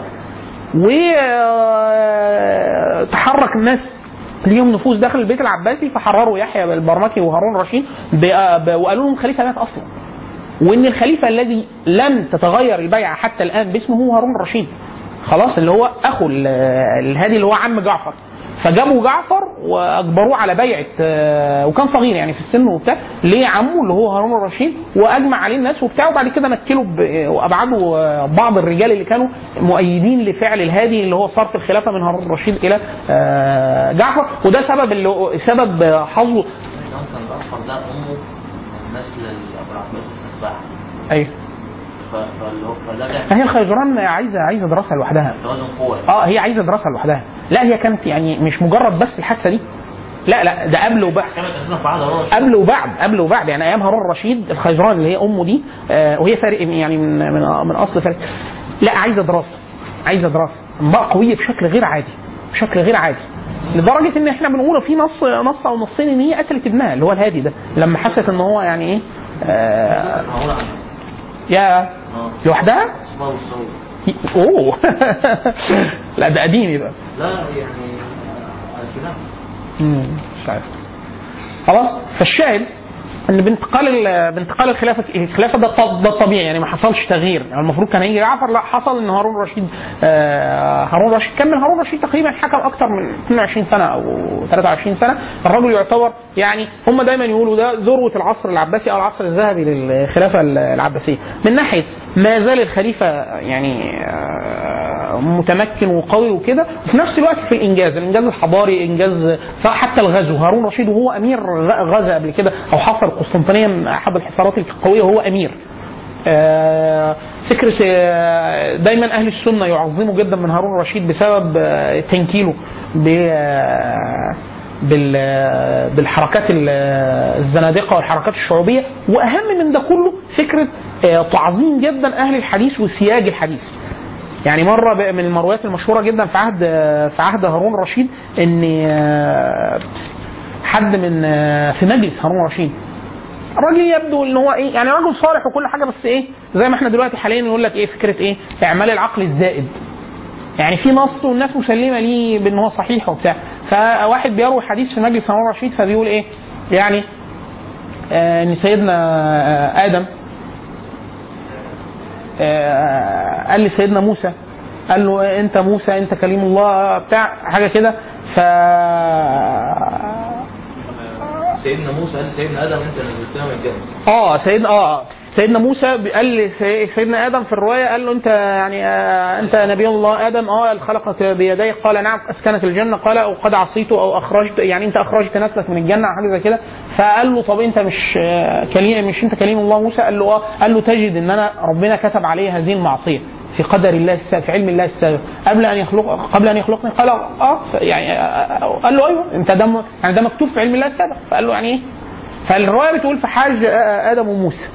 وتحرك الناس ليهم نفوذ داخل البيت العباسي فحرروا يحيى البرمكي وهارون الرشيد وقالوا لهم الخليفه مات اصلا، وان الخليفه الذي لم تتغير البيعه حتى الان باسمه هو هارون الرشيد خلاص، اللي هو اخو الهادي اللي هو عم جعفر. فجابوا جعفر واجبروه على بيعه، وكان صغير يعني في السن وبتاع، ليه عمه اللي هو هارون الرشيد، واجمع عليه الناس وبتاع. وبعد كده نكلوا وابعدوا بعض الرجال اللي كانوا مؤيدين لفعل الهادي اللي هو صرف الخلافه من هارون الرشيد الى جعفر. وده سبب حظه. كان جعفر ده امه نسل ابو العباس السفاح. ايوه. هي الخيزران عايزه دراسه لوحدها. هي عايزه دراسه لوحدها. لا هي كانت يعني مش مجرد بس الحادثه دي، لا ده قبل وبعد، كانت اساسا في عهد هارون الرشيد. قبل وبعد يعني ايام هارون الرشيد الخيزران اللي هي امه دي وهي فارق يعني من اصل فارق. لا عايزه دراسه قويه بشكل غير عادي لدرجه ان احنا بنقول في نص او نصين ان هي قتلت ابنها اللي هو الهادي ده لما حست ان هو يعني ايه يا لوحدها. اوه لا ده قديم يبقى. لا يعني مش عارف. خلاص فالشاهد ان بانتقال الخلافه ده الطبيعي يعني ما حصلش تغيير يعني المفروض كان هيجي جعفر لا حصل ان هارون الرشيد كمل. هارون الرشيد تقريبا حكم اكتر من 22 سنه او 23 سنه. الرجل يعتبر يعني هم دايما يقولوا ده ذروه العصر العباسي او العصر الذهبي للخلافه العباسيه من ناحيه ما زال الخليفه يعني متمكن وقوي وكده وفي نفس الوقت في الانجاز الحضاري انجاز حتى الغزو. هارون الرشيد وهو امير غزا قبل كده او حصر القسطنطينيه من احد الحصارات القويه وهو امير. فكره دايما اهل السنه يعظموا جدا من هارون الرشيد بسبب تنكيله بالحركات الزنادقه والحركات الشعوبيه واهم من ده كله فكره تعظيم جدا اهل الحديث وسياج الحديث. يعني مره من المرويات المشهوره جدا في عهد هارون الرشيد ان حد من في مجلس هارون الرشيد الراجل يبدو ان هو ايه يعني راجل صالح وكل حاجه بس ايه زي ما احنا دلوقتي حاليا نقول لك ايه فكره ايه اعمال العقل الزائد يعني في نص والناس مسلمه ليه بان هو صحيح وبتاع. فواحد بيروي حديث في مجلس هارون الرشيد فبيقول ايه يعني ان سيدنا ادم قال لي سيدنا موسى قال له انت موسى انت كليم الله بتاع حاجه كده. سيدنا موسى قال سيدنا ادم انت نزلتنا من الجنه. سيدنا موسى قال لي سيدنا ادم في الروايه قال له انت يعني انت نبي الله ادم خلقك بيديه قال نعم اسكنك الجنه قال وقد عصيته او اخرجت يعني انت اخرجت نسلك من الجنه او حاجه زي كده. فقال له طب انت مش انت كليم الله موسى قال له تجد ان انا ربنا كتب علي هذه المعصيه في قدر الله في علم الله السابق قبل ان يخلقني قال يعني قال له ايوه انت ده مكتوب في علم الله السابق. فقال له يعني ايه فالروايه بتقول فحاج ادم وموسى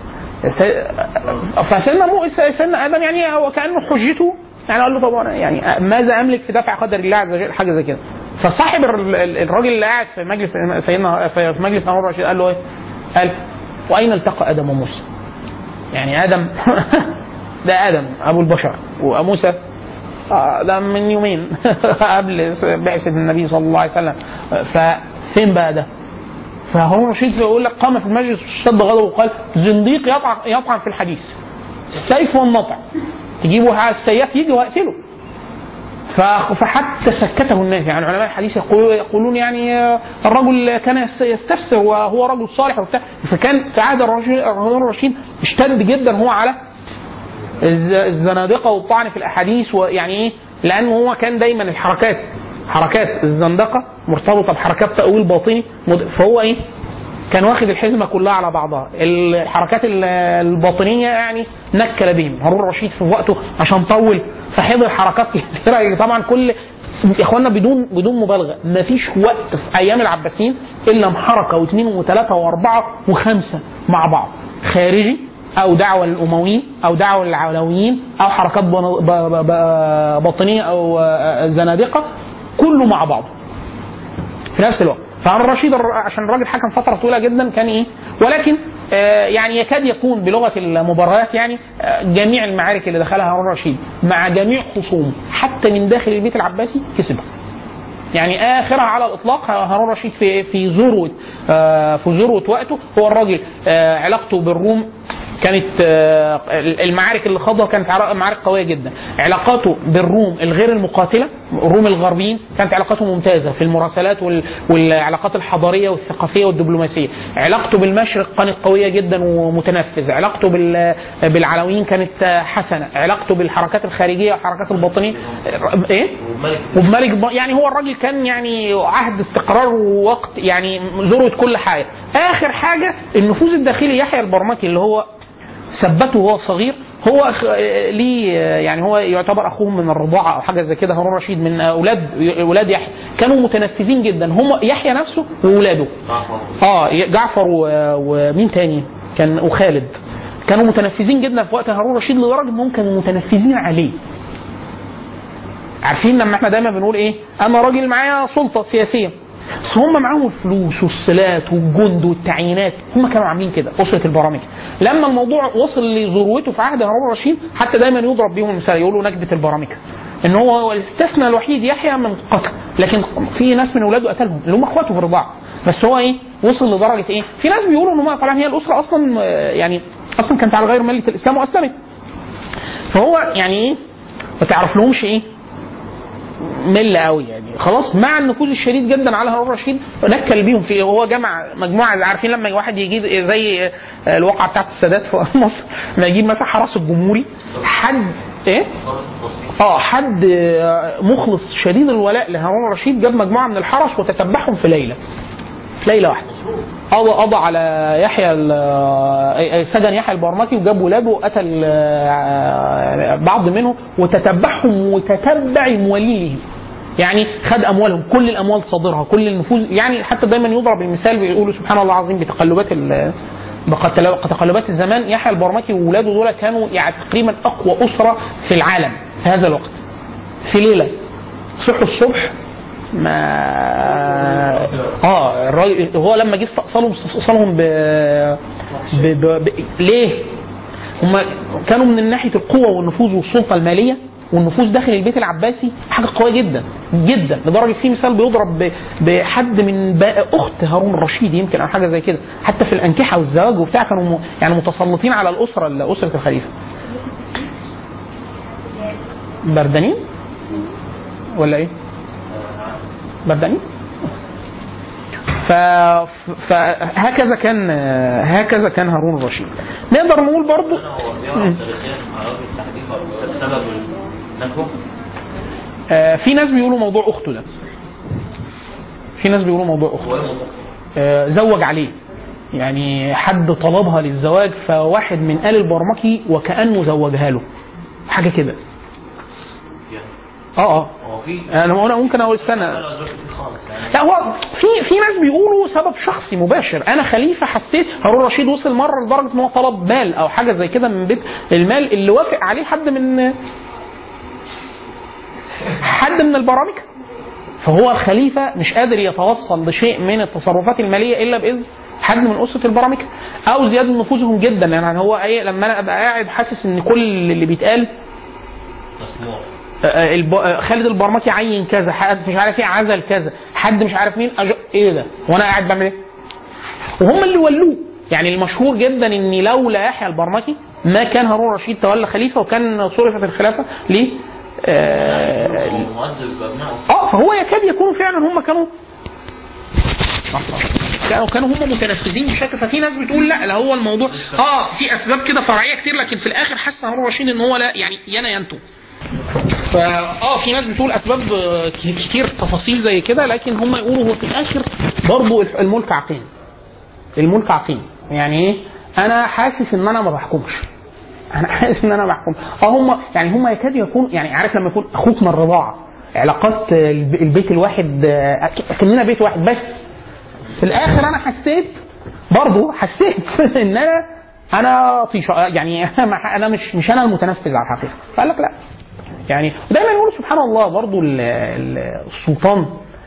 فسيدنا ادم يعني هو كانه حجته يعني قال له طبعا يعني ماذا املك في دفع قدر الله عز وجل حاجه زي كده. فصاحب الراجل اللي قاعد في مجلس سيدنا في مجلس هارون الرشيد قال له ايه قال واين التقى ادم وموسى يعني ادم ده ادم ابو البشر وموسى ده من يومين قبل بعثه النبي صلى الله عليه وسلم. ففين بقى ده؟ فهارون الرشيد يقول لك قام في المجلس اشتد غضبه وقال زنديق يطعن في الحديث السيف والنطع تجيبوا السياف يجي ويقتله. فحتى سكته الناس يعني علماء الحديث يقولون يعني الرجل كان يستفسر وهو رجل صالح وبتاع. فكان في عهد هارون الرشيد اشتد جدا هو على الزنادقه والطعن في الاحاديث ويعني ايه لانه هو كان دايما حركات الزندقه مرتبطه بحركات تاويل باطني فهو ايه كان واخد الحزمه كلها على بعضها. الحركات الباطنيه يعني نكل بهم هارون الرشيد في وقته عشان طول فحضر حركات كثيره طبعا كل اخواننا بدون مبالغه ما فيش وقت في ايام العباسيين الا حركه واثنين وثلاثه واربعه وخمسه مع بعض خارجي او دعوه للامويين او دعوه للعلويين او حركات باطنيه او زنادقه كله مع بعض في نفس الوقت. فهارون الرشيد عشان الراجل حكم فتره طويله جدا كان ايه ولكن يعني يكاد يكون بلغه المباريات يعني جميع المعارك اللي دخلها هارون الرشيد مع جميع خصومه حتى من داخل البيت العباسي كسبها. يعني اخرها على الاطلاق هارون الرشيد في ذروه وقته هو الراجل علاقته بالروم كانت المعارك اللي خاضها كانت معارك قويه جدا. علاقاته بالروم الغير المقاتله الروم الغربيين كانت علاقاته ممتازه في المراسلات والعلاقات الحضاريه والثقافيه والدبلوماسيه. علاقته بالمشرق كانت قويه جدا ومتنفذ. علاقته بالعلويين كانت حسنه. علاقته بالحركات الخارجيه والحركات الباطنيه ايه وبملك يعني هو الراجل كان يعني عهد استقرار ووقت يعني ذروه كل حاجه. اخر حاجه النفوذ الداخلي يحيى البرمكي اللي هو ثبته وهو صغير هو ليه يعني هو يعتبر اخوهم من الرضاعه او حاجه زي كده. هارون الرشيد من اولاد يحيى، كانوا متنفذين جدا هم يحيى نفسه واولاده. جعفر ومين تاني كان وخالد، كانوا متنفذين جدا في وقت هارون الرشيد لدرجه انهم كانوا متنفذين عليه. عارفين لما احنا دايما بنقول ايه، انا راجل معايا سلطه سياسيه، بس هم معاهم الفلوس والصلات والجند والتعيينات، هم كانوا عاملين كده اسره البرامكه. لما الموضوع وصل لذروته في عهد هارون الرشيد حتى دايما يضرب بيهم المثال، يقولوا نكبه البرامكه، ان هو الاستثناء الوحيد يحيى من قتل، لكن في ناس من اولاده قتلهم اللي هم اخواته في الرضاعه. بس هو ايه وصل لدرجه ايه، في ناس بيقولوا ان هم طبعا هي الاسره اصلا يعني اصلا كانت على غير مله الاسلام واسلمت، فهو يعني ايه ما تعرف لهمش ايه مله قوي يعني خلاص، مع النفوذ الشديد جدا على هارون الرشيد نكل بيهم في هو جمع مجموعه. عارفين لما واحد يجي زي الواقعه بتاعت السادات في مصر، ما يجيب مثلا حرس الجمهوري حد ايه حد مخلص شديد الولاء لهارون الرشيد، جاب مجموعه من الحرس وتتبعهم في ليله واحده، قضى على يحيى سجن يحيى البرمكي وجاب ولاده وقتل بعض منهم وتتبعهم وتتبع مواليهم، يعني خد اموالهم، كل الاموال صادرها، كل النفوذ. يعني حتى دايما يضرب المثال بيقولوا سبحان الله العظيم بتقلبات الزمان، يحيى البرمكي وولاده دول كانوا يعني تقريبا اقوى اسره في العالم في هذا الوقت. في ليله صحوا الصبح ما هو لما جه استأصلهم ليه؟ هم كانوا من ناحيه القوه والنفوذ والسلطه الماليه والنفوذ داخل البيت العباسي حاجه قويه جدا جدا، لدرجه في مثال بيضرب بحد من اخت هارون الرشيد يمكن او حاجه زي كده، حتى في الانكحه والزواج وبتاع كانوا يعني متسلطين على اسره الخليفه. بردانين ولا ايه؟ بردانين. فهكذا كان هارون الرشيد. نقدر نقول برضو سبب النكبه. في ناس بيقولوا موضوع اخته ده، زوج عليه، يعني حد طلبها للزواج فواحد من آل البرمكي وكأنه زوجها له حاجه كده. انا ممكن اقول استنى، لا هو في ناس بيقولوا سبب شخصي مباشر، انا خليفه حسيت هارون الرشيد وصل مره لدرجه ان هو طلب مال او حاجه زي كده من بيت المال اللي وافق عليه حد من البرامكه، فهو الخليفه مش قادر يتوصل لشيء من التصرفات الماليه الا باذن حد من اسره البرامكه او زياده نفوذهم جدا. يعني هو لما انا ابقى قاعد حاسس ان كل اللي بيتقال مسموع، خالد البرمكي عين كذا، حد مش عارف ايه عزل كذا، حد مش عارف مين ايه ده، وانا قاعد بعمل ايه؟ وهم اللي ولوه. يعني المشهور جدا ان لولا يحيى البرمكي ما كان هارون الرشيد تولى خليفه وكان صرفت الخلافه ليه؟ فهو يكاد يكون فعلا هم كانوا هم متنفذين بشكل. ففي ناس بتقول لا هو الموضوع في اسباب كده فرعيه كتير، لكن في الاخر حس هارون الرشيد ان هو لا يعني ينتو. في ناس بتقول اسباب كتير تفاصيل زي كده، لكن هم يقولوا هو في الاخر برضه الملك عقيم. يعني ايه؟ انا حاسس ان انا ما بحكمش، هم يكاد يكون يعني عارف لما يكون اخوك من الرضاعه، علاقات البيت الواحد كأننا بيت واحد، بس في الاخر انا حسيت ان انا طيشه، يعني انا مش انا المتنفذ على الحقيقه. فقال لك لا، يعني دايما يقولوا سبحان الله برضو السلطان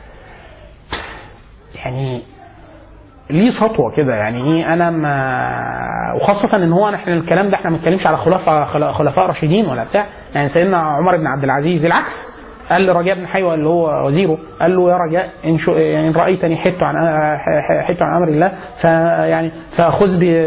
يعني ليه سطوه كده، يعني ايه انا ما، وخاصه ان هو احنا الكلام ده احنا ما بنتكلمش على خلفاء راشدين ولا بتاع. يعني سيدنا عمر بن عبد العزيز العكس، قال لرجاء بن حيوه اللي هو وزيره، قال له يا رجاء ان رايتني حدت عن امر الله فاخذ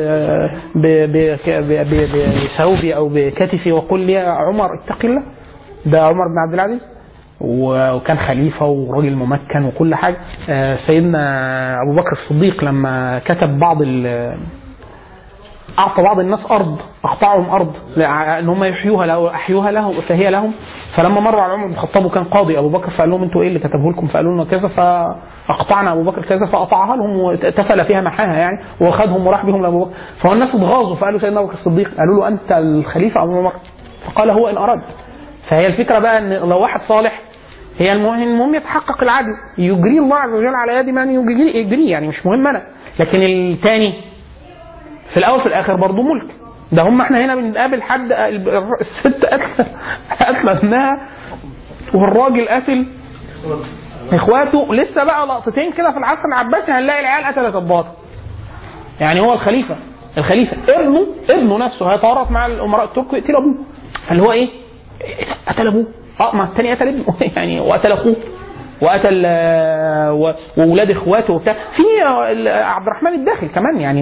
بثوبي او بكتفي وقل لي يا عمر اتق الله. ده عمر بن عبد العزيز وكان خليفه وراجل ممكن وكل حاجه. سيدنا ابو بكر الصديق لما كتب بعض اعطى بعض الناس ارض، اقطعهم ارض ان هم احيوها له فهي لهم. فلما مروا على عمر بن الخطاب وكان قاضي ابو بكر فقال لهم انتوا ايه اللي كتبه لكم؟ فقالوا لنا كذا، فاقطعنا ابو بكر كذا فقطعها لهم وتفل فيها محاها يعني، واخذهم وراح بهم لابو بكر. فالناس اتغاظوا فقالوا سيدنا ابو بكر الصديق، قالوا له انت الخليفه ابو بكر؟ فقال هو ان اراد. فهي الفكره بقى ان لو واحد صالح هي المهم يتحقق العدل، يجري الله عز وجل على يد من يجري يعني مش مهم انا. لكن الثاني في الاول في الاخر برضه ملك. ده هم احنا هنا بنقابل حد الست قتل ابنها والراجل قتل اخواته. لسه بقى لقطتين كده في العصر العباسي هنلاقي العيال قتلت الباطل. يعني هو الخليفه ابنه نفسه هيتورط مع الامراء الترك ويقتل ابوه. فاللي هو ايه؟ قتل ابوه. ما الثاني قتل ابنه يعني، وقتل اخوه وقتل واولاد اخواته وبتاع. في عبد الرحمن الداخل كمان يعني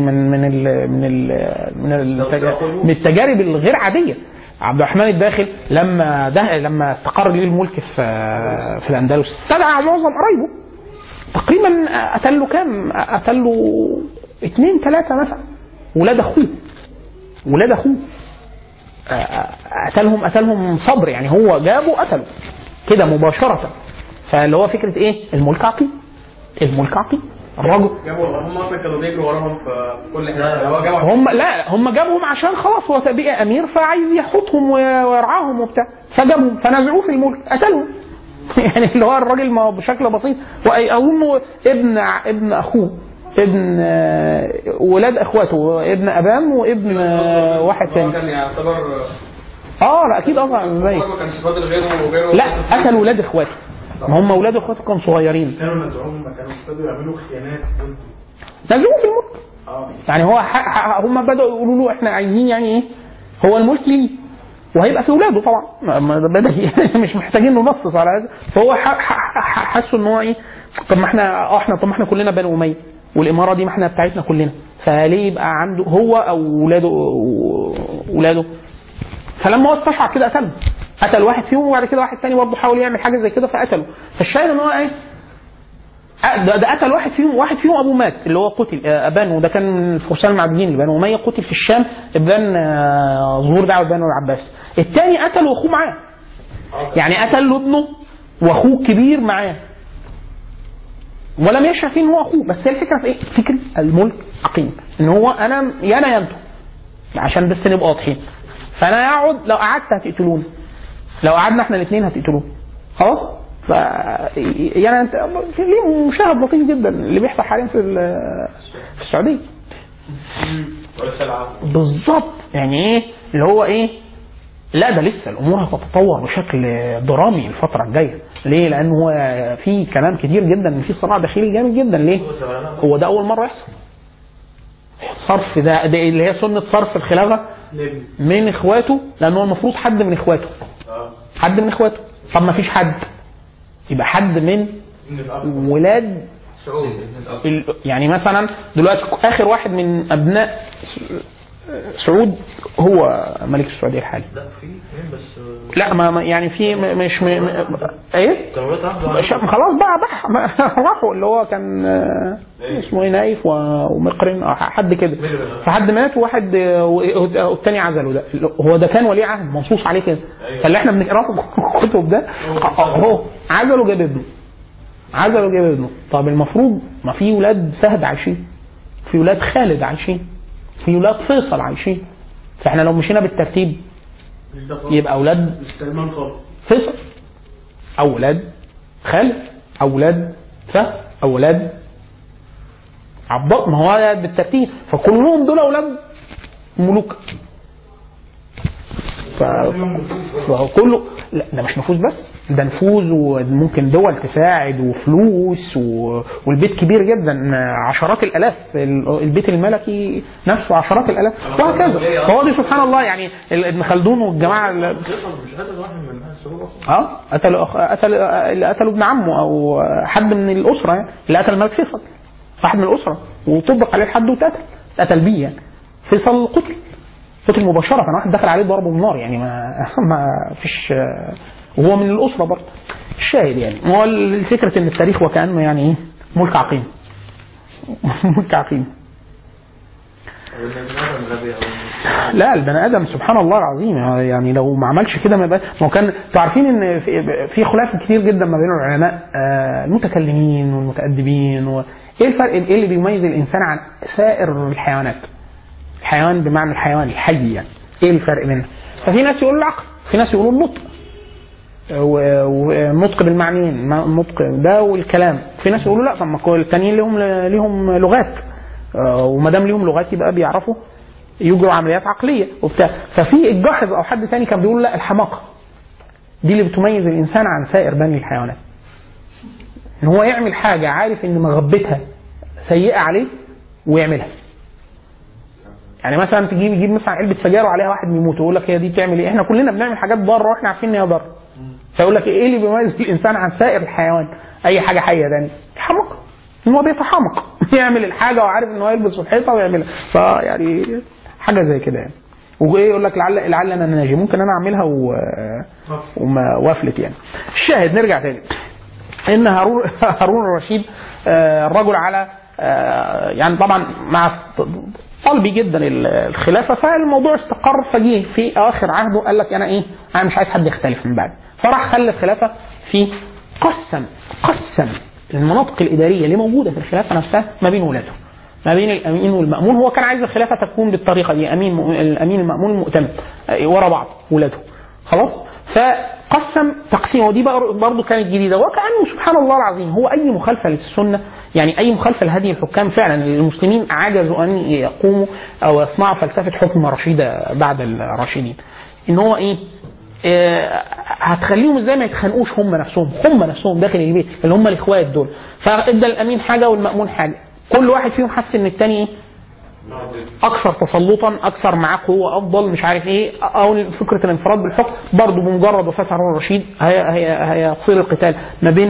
من التجارب الغير عاديه. عبد الرحمن الداخل لما استقر ليه الملك في الاندلس استدعى معظم قرايبه تقريبا. قتل له كام؟ قتل له 2 3 مثلا ولاد اخوه قتلهم صبر يعني. هو جابه قتله كده مباشره. فاللي هو فكره ايه؟ الملك عقيم. الراجل هم اصلا كانوا بيجروا وراهم في كل حاجه. هم جابهم عشان خلاص هو بقى امير فعايز يحطهم ويرعاهم وبتاع، فجابهم فنازعوه في الملك قتلهم. يعني اللي هو الراجل ما بشكل بسيط واظن ابن اخوه ابن ولاد اخواته ابن ابان وابن واحد ثاني كان يعتبر لا اكيد اصلا زي ما كانش فاضل غيره. لا قتل ولاد اخواته. ما هم اولاد اخواته كانوا صغيرين، كانوا نزعوهم، كانوا ابتدوا يعملوا خيانات نزعوه في الملك. يعني هو هم بدأوا يقولوا له احنا عايزين يعني ايه؟ هو الملك ليه وهيبقى في اولاده طبعا. بدأ يعني مش محتاجين ننصص على هذا. فهو حسوا ان هو ايه؟ طب ما احنا كلنا بنو اميه والاماره دي ما احنا بتاعتنا كلنا، فليه يبقى عنده هو او اولاده؟ فلما هو استشعر كده قتل واحد فيهم، وبعد كده واحد تاني برضه حاول يعمل حاجه زي كده فقتله. فالشاهد ان هو ايه؟ ده قتل واحد فيهم ابوه مات اللي هو قتل ابان، وده كان من الفرسان المعديين اللي بنو اميه قتل في الشام ابان ظهور دعوه بنو العباس. الثاني قتل واخوه معاه، يعني قتل له ابنه واخوه الكبير معاه ولم يشعر فيه ان هو اخوه. بس هي الفكره في ايه؟ فكره الملك عقيم، ان هو انا يا انتم عشان بس نبقى واضحين. فانا اقعد لو قعدت هتقتلوني، لو قعدنا احنا الاثنين هتقتلوني خلاص. يعني انت ليه مشاهد لطيف جدا اللي بيحصل حاليا في السعوديه بالظبط. يعني ايه اللي هو ايه؟ لا ده لسه الامور هتتطور بشكل درامي الفتره الجايه. ليه؟ لان هو في كلام كتير جدا ان في صراع داخلي جامد جدا. ليه؟ هو ده اول مره يحصل صرف ده اللي هي سنه صرف الخلافه من اخواته، لانه المفروض حد من اخواته. طب ما فيش حد، يبقى حد من ولاد يعني مثلا دلوقتي اخر واحد من ابناء سعود هو ملك السعوديه الحالي. لا في بس لا ما يعني في مش ايه خلاص بقى راحوا اللي هو كان اسمه نايف ومقرن حد كده. فحد مات وواحد والثاني عزله. ده هو ده كان ولي عهد منصوص عليه كده. فاللي احنا بنقراه في الكتب ده اهو عزله جاب ابنه. طب المفروض ما في ولاد فهد عايشين، في ولاد خالد عايشين، في ولاد فيصل عايشين. فاحنا لو مشينا بالترتيب يبقى اولاد فيصل، اولاد خالد، اولاد فهد، اولاد عبد الله. ما هو بالترتيب، فكلهم دول اولاد ملوك. فكله لا ده مش نفوذ بس، ده نفوذ وممكن دول تساعد وفلوس والبيت كبير جدا، عشرات الالاف. البيت الملكي نفسه عشرات الالاف وهكذا. فهو دي سبحان الله. يعني ابن خلدون والجماعه قتلوا ابن عمه او حد من الاسره، يعني اللي قتل الملك فيصل واحد من الاسره وطبق عليه الحد واتقتل بيه. يعني فيصل قتل مباشرة، كان واحد دخل عليه ضربه بالنار. يعني ما فيش، وهو من الأسرة برضه. الشاهد يعني هو الفكرة ان التاريخ وكأنه يعني ايه؟ ملك عقيم. لا البني ادم سبحان الله العظيم يعني لو ما عملش كده ما هو كان انتوا عارفين ان في خلاف كتير جدا ما بين العلماء المتكلمين والمتأدبين ايه الفرق ايه اللي بيميز الانسان عن سائر الحيوانات؟ الحيوان بمعنى الحيوان الحي يعني ايه الفرق بينهم؟ ففي ناس يقولوا العقل، في ناس يقولوا النطق، والنطق بالمعنيين النطق ده والكلام، في ناس يقولوا لا طب ما التانيين لهم لغات وما دام ليهم لغات يبقى بيعرفوا يجروا عمليات عقليه وبتاع. ففي الجاحظ او حد تاني كان بيقول لا الحماقه دي اللي بتميز الانسان عن سائر بني الحيوانات، ان هو يعمل حاجه عارف ان مغبتها سيئه عليه ويعملها. يعني مثلا يجيب مثلا علبه سجاير وعليها واحد بيموت ويقول لك هي دي بتعمل ايه؟ احنا كلنا بنعمل حاجات ضاره واحنا عارفين ان هي ضاره. فيقول لك ايه اللي بيميز الانسان عن سائر الحيوان؟ اي حاجه حيه تاني الحماقه، ان هو بيتحمق يعمل الحاجه وعارف ان هو يلبس في الحيطه ويعملها. فيعني حاجه زي كده يعني. وايه يقول لك لعل انا ناجي، ممكن انا اعملها وما وافلت يعني. الشاهد نرجع تاني ان هارون الرشيد الرجل على يعني طبعا مع طلبي جدا الخلافه، فالموضوع استقر. فجيه في اخر عهده قال لك انا مش عايز حد يختلف من بعد، فراح خلى الخلافه في قسم المناطق الاداريه اللي موجوده في الخلافه نفسها ما بين ولاده، ما بين الامين والمامون. هو كان عايز الخلافه تكون بالطريقه دي، الامين المامون المؤتمن ورا بعض ولاده خلاص. فقسم تقسيمه، ودي برضه كانت جديده. وكانه سبحان الله العظيم هو اي مخالفه للسنه، يعني اي مخالفه لهدي الحكام فعلا المسلمين عجزوا ان يقوموا او يصنعوا فلسفه حكم رشيده بعد الراشدين. ان هو هتخليهم ازاي ما يتخانقوش هم نفسهم داخل البيت اللي هم الاخوات دول. فادى الامين حاجه والمامون حاجه، كل واحد فيهم حس ان الثاني اكثر تسلطا، اكثر معاه قوه، افضل مش عارف ايه، او فكره الانفراد بالحكم. برضه بمجرد وفاه هارون الرشيد هيصير القتال ما بين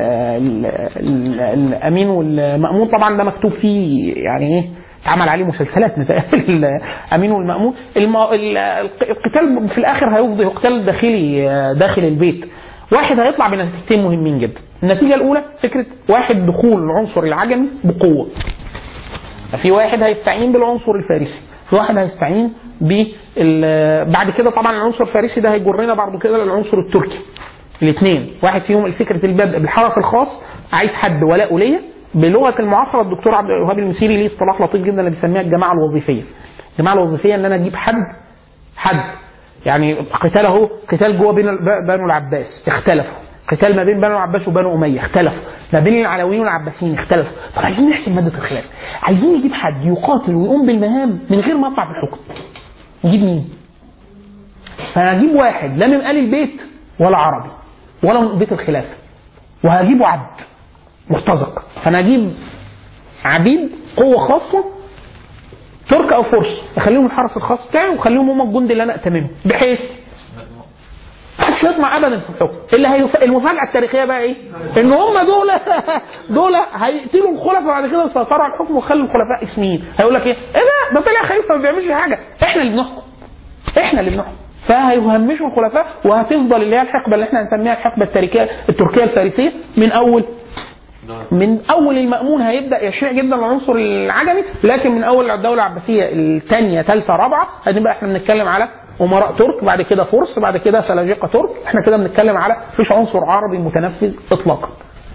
الامين والمامون. طبعا ده مكتوب فيه يعني اتعمل عليه مسلسلات الامين والمامون. القتال في الاخر هيفضل قتال داخلي داخل البيت. واحد هيطلع بنتيجتين مهمين جدا. النتيجه الاولى فكره واحد دخول العنصر العجمي بقوه، في واحد هيستعين بالعنصر الفارسي، في واحد هيستعين بعد كده طبعا العنصر الفارسي ده هيجرنا بعد كده للعنصر التركي. الاثنين واحد فيهم فكره البدء بالحرس الخاص، عايز حد ولاء وليه. بلغه المعاصره الدكتور عبد الوهاب المسيري ليه اصطلاح لطيف جدا اللي بيسميها الجماعه الوظيفيه. الجماعه الوظيفيه ان انا اجيب حد يعني قتاله قتال جوه بين بنو العباس اختلفوا، قتال ما بين بنو العباس وبنو اميه اختلفوا، ما بين العلويين والعباسيين اختلفوا. طب عايزين نحسب ماده الخلاف، عايزين نجيب حد يقاتل ويقوم بالمهام من غير ما يطلع في الحكم. نجيب مين؟ فهجيب واحد لا من آل البيت ولا عربي ولا من بيت الخلافه، وهجيبه عبد مرتزق. فانا اجيب عبيد قوه خاصه ترك او فرس، اخليهم الحرس الخاص بتاعي وخليهم هم الجند اللي انا اتممه، بحيث محدش يطمع ابدا في الحكم. المفاجاه التاريخيه بقى ايه؟ ان هم دول هيقتلوا الخلفاء بعد كده يسيطروا على الحكم ويخلوا الخلفاء اسميين. هيقول لك ايه ده طلع خليفه ما بيعملش حاجه، احنا اللي بنحكم. فهيهمشوا الخلفاء، وهتفضل اللي هي الحقبه اللي احنا هنسميها الحقبه التركيه الفارسيه من اول المأمون هيبدا يشيع جدا العنصر العجمي، لكن من اول الدوله العباسيه الثانيه ثالثه رابعه هنبقى احنا بنتكلم على امراء ترك، بعد كده فرس، بعد كده سلاجقه ترك. احنا كده بنتكلم على مفيش عنصر عربي متنفذ اطلاقا.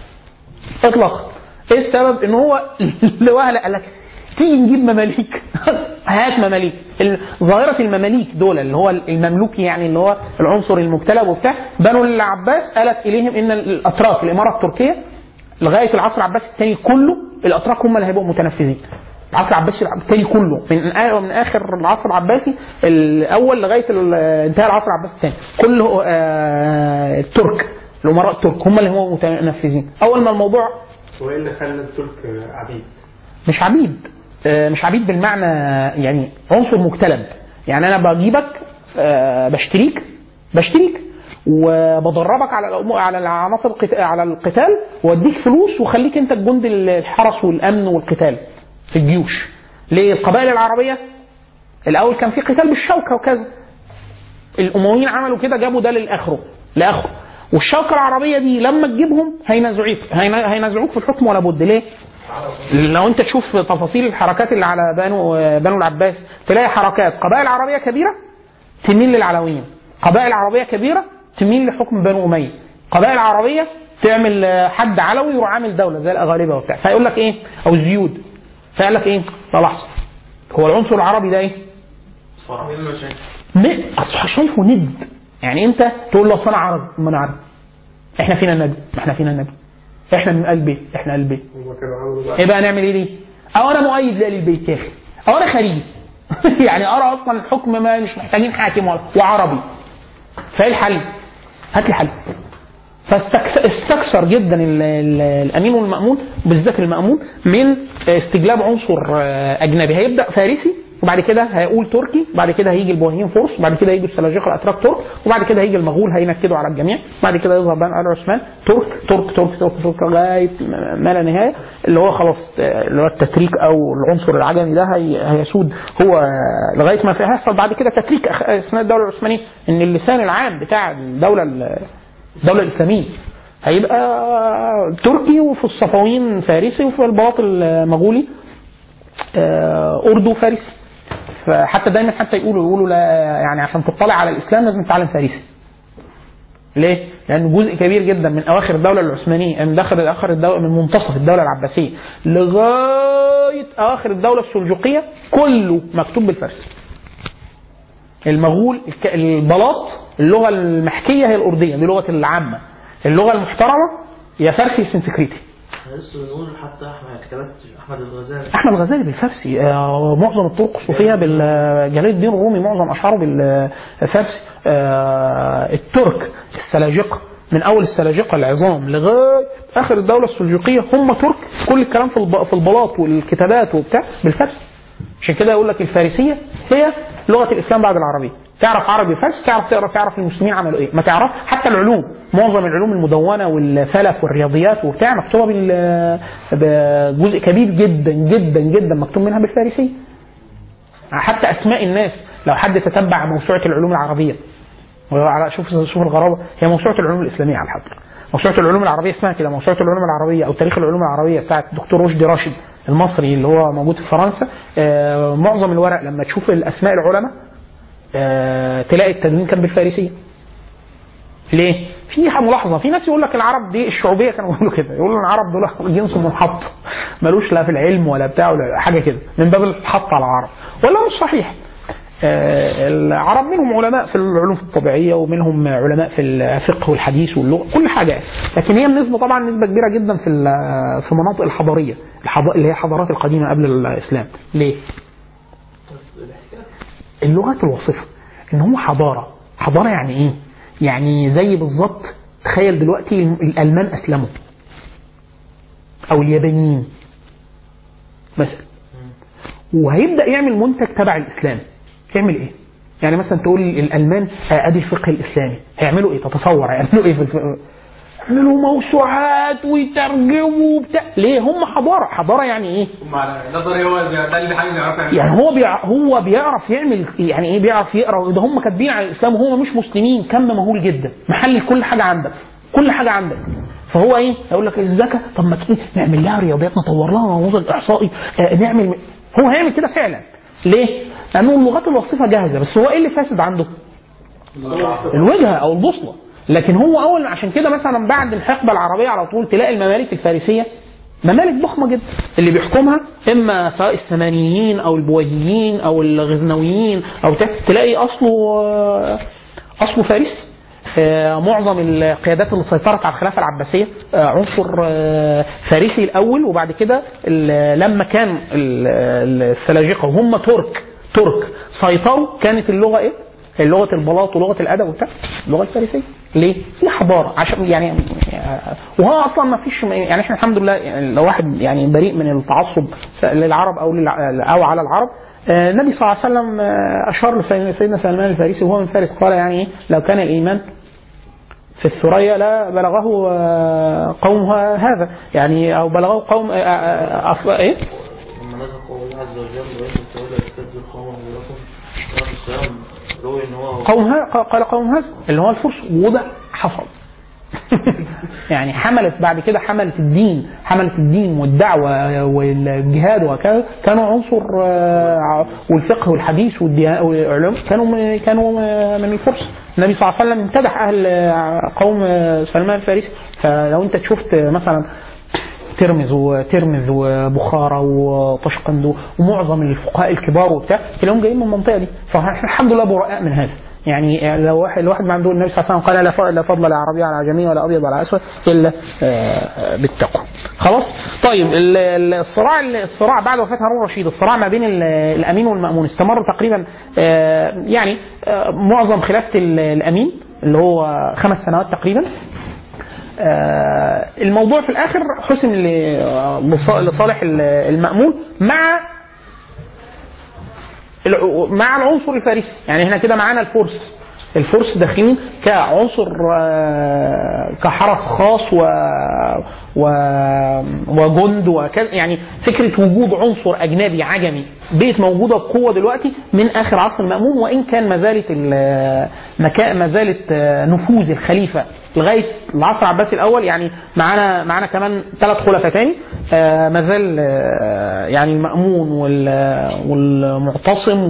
ايه السبب؟ ان هو لوهله قال لك تيجي نجيب مماليك هات مماليك. ظاهره المماليك دول اللي هو المملوكي يعني اللي هو العنصر المجتلب وبتاع، بنو العباس قالت اليهم ان الاتراك الاماره التركيه لغايه العصر العباسي الثاني كله الاتراك هم اللي هيبقوا متنفذين. العصر العباسي الثاني كله من اخر العصر العباسي الاول لغايه انتهى العصر العباسي الثاني كله الترك، الامراء الترك هم اللي هم متنفذين. اول ما الموضوع وايه اللي خلى الترك عبيد؟ مش عبيد بالمعنى يعني عنصر مجتلب. يعني انا بجيبك بشتريك وبدربك على العناصر على القتال واديك فلوس وخليك انت الجند الحرس والامن والقتال في الجيوش. ليه؟ القبائل العربيه الاول كان في قتال بالشوكه وكذا، الامويين عملوا كده جابوا ده لاخره، والشوكه العربيه دي لما تجيبهم هينازعوك في الحكم ولا بد. ليه؟ لو انت تشوف تفاصيل الحركات اللي على بنو العباس تلاقي حركات قبائل عربيه كبيره تميل للعلويين، قبائل عربيه كبيره تميل لحكم بنو اميه، قبائل عربيه تعمل حد علوي يروح عامل دوله زي الاغالبه وبتاع. فيقول لك ايه، او الزيود، فيقول لك ايه، لا لحظه، هو العنصر العربي ده ايه؟ اصل شايفه ند. يعني انت تقول له اصل انا عربي، ما انا عربي، احنا فينا النبي، ما احنا فينا النبي، احنا من قلبي، احنا قلبي، ايه بقى نعمل ايه دي؟ او انا مؤيد لآل البيت يا اخي، او انا خليل يعني ارى اصلا الحكم ما مش محتاجين حاكم وعربي. فايه الحل؟ هات لي حل. فاستكثر جدا الامين والمامون، بالذات المامون، من استجلاب عنصر اجنبي. هيبدا فارسي، وبعد كده هيقول تركي، وبعد كده هيجي البويهيين فرس، وبعد كده هيجي السلاجقه الاتراك ترك، وبعد كده هيجي المغول هينكدوا على الجميع، بعد كده يظهر بقى ال عثمان ترك ترك ترك ترك ترك لغايه ما لا نهايه، اللي هو خلاص اللي هو التتريك او العنصر العجمي ده هيسود هو لغايه ما هيحصل بعد كده تتريك اثناء الدوله العثمانيه، ان اللسان العام بتاع الدوله الاسلاميه هيبقى تركي، وفي الصفويين فارسي، وفي الباطل مغولي اردو فارسي. فحتى دايما حتى يقولوا لا، يعني عشان تطلع على الاسلام لازم تتعلم فارسي. ليه؟ لان جزء كبير جدا من اواخر الدوله العثمانيه، من اخر الدوله، من منتصف الدوله العباسيه لغايه اواخر الدوله السلجوقيه كله مكتوب بالفارسي. المغول البلاط اللغه المحكيه هي الارديه، دي لغه العامه. اللغه المحترمه يا فارسي يا سنسكريتي. لسه بنقول حتى احمد الغزالي بالفارسي، معظم الطرق الصوفيه بالجلال الدين الرومي معظم اشعاره بالفارسي. الترك السلاجقه من اول السلاجقه العظام لغايه اخر الدوله السلجوقيه هم ترك، كل الكلام في البلاط والكتابات وبتاع بالفارسي. عشان كده يقول لك الفارسيه هي لغه الاسلام بعد العربيه. تعرف عربي فارسي، تعرف تقرا، تعرف المسلمين عملوا ايه. ما تعرف حتى العلوم، معظم العلوم المدونه والفلك والرياضيات وبتاع مكتوبه بجزء كبير جدا جدا جدا مكتوب منها بالفارسيه. حتى اسماء الناس لو حد تتبع موسوعه العلوم العربيه، شوف الغرابه، هي موسوعه العلوم الاسلاميه على الحقيقه. موسوعه العلوم العربيه اسمها كده، موسوعه العلوم العربيه او تاريخ العلوم العربيه بتاعت الدكتور رشدي راشد المصري اللي هو موجود في فرنسا. معظم الورق لما تشوف الاسماء العلماء تلاقي التدوين كان بالفارسيه. ليه؟ في ملاحظه، في ناس يقول لك العرب دي الشعوبيه كانوا بيقولوا كده، يقولوا العرب دول جنس منحط ملوش لا في العلم ولا بتاع ولا حاجه كده، من باب الحط على العرب، ولا مش صحيح. العرب منهم علماء في العلوم الطبيعيه، ومنهم علماء في الفقه والحديث واللغه، كل حاجه. لكن هي النسبه طبعا نسبه كبيره جدا في مناطق الحضاريه، اللي هي الحضارات القديمه قبل الاسلام. ليه؟ اللغات الوصفه ان هم حضاره يعني ايه؟ يعني زي بالظبط تخيل دلوقتي الالمان اسلموا او اليابانيين مثلا، وهيبدا يعمل منتج تبع الاسلام. يعمل ايه؟ يعني مثلا تقول الالمان ادي الفقه الاسلامي، هيعملوا ايه؟ تتصور هيعملوا ايه في الفقه؟ يعملوا موسوعات ويترجموا بتاع. ليه؟ هم حضاره يعني ايه؟ هم على نظري هو ده اللي حاجه بيعرف يعني هو بيعرف يعمل يعني ايه، بيعرف يقرا. ده هم كاتبين على الاسلام وهم مش مسلمين، كم مهول جدا، محلل كل حاجه عندك، كل حاجه عندك. فهو ايه؟ هيقول لك الزكاه، طب ما تيجي نعمل لها رياضيات، نطور لها نموذج احصائي، نعمل. هو هيعمل كده فعلا. ليه؟ لانه اللغات الوصفه جاهزه، بس هو ايه اللي فاسد عنده؟ الوجهه او البوصله. لكن هو اول، عشان كده مثلا بعد الحقبه العربيه على طول تلاقي الممالك الفارسيه ممالك ضخمه جدا، اللي بيحكمها اما سواء السمانيين او البويهيين او الغزنويين او تلاقي اصله فارسي. معظم القيادات اللي سيطرت على الخلافه العباسيه عنصر فارسي الاول، وبعد كده لما كان السلاجقه وهم ترك سيطروا، كانت اللغه ايه؟ لغه البلاط ولغه الادب وبتاع، اللغه الفارسيه. ليه؟ في حضاره، عشان يعني وهو اصلا ما فيش، يعني احنا الحمد لله يعني لو واحد يعني بريء من التعصب للعرب او على العرب. النبي صلى الله عليه وسلم اشار لسيدنا سلمان الفارسي وهو من فارس، قال يعني لو كان الايمان في الثريا لا بلغه قومها هذا، يعني او بلغه قوم ايه؟ لما نزل قول الله عز وجل وإن تولى يستبدل قوما غيركم. السلام روي ان هو قال قوم هذا اللي هو الفرس، وده حصل يعني حملت بعد كده حملت الدين والدعوة والجهاد وكذا، كانوا عنصر والفقه والحديث والعلوم كانوا من الفرس. النبي صلى الله عليه وسلم امتدح أهل قوم سلمان الفارسي. فلو أنت شفت مثلا ترمذ وبخارى وطشقند ومعظم الفقهاء الكبار وبتاع تلاقيهم جايين من المنطقة دي. فاحنا الحمد لله براء من هذا. يعني لو الواحد ما عنده النبي صلى الله عليه وسلم قال لا فضل لا عربي على عجمي ولا ابيض ولا اسود الا بالتقوى. خلاص. طيب الصراع بعد وفاه هارون الرشيد، الصراع ما بين الامين والمامون استمر تقريبا يعني معظم خلافه الامين اللي هو 5 سنوات تقريبا. الموضوع في الاخر حسم لصالح المامون مع العنصر الفارسي. يعني احنا كده معانا الفرس داخلين كعنصر كحرس خاص وجند وكذا. يعني فكرة وجود عنصر أجنبي عجمي بيت موجودة بقوة دلوقتي من آخر عصر المأمون، وإن كان ما زالت نفوذ الخليفة لغاية العصر العباسي الأول. يعني معانا كمان 3 خلفاء تاني ما زال يعني المأمون والمعتصم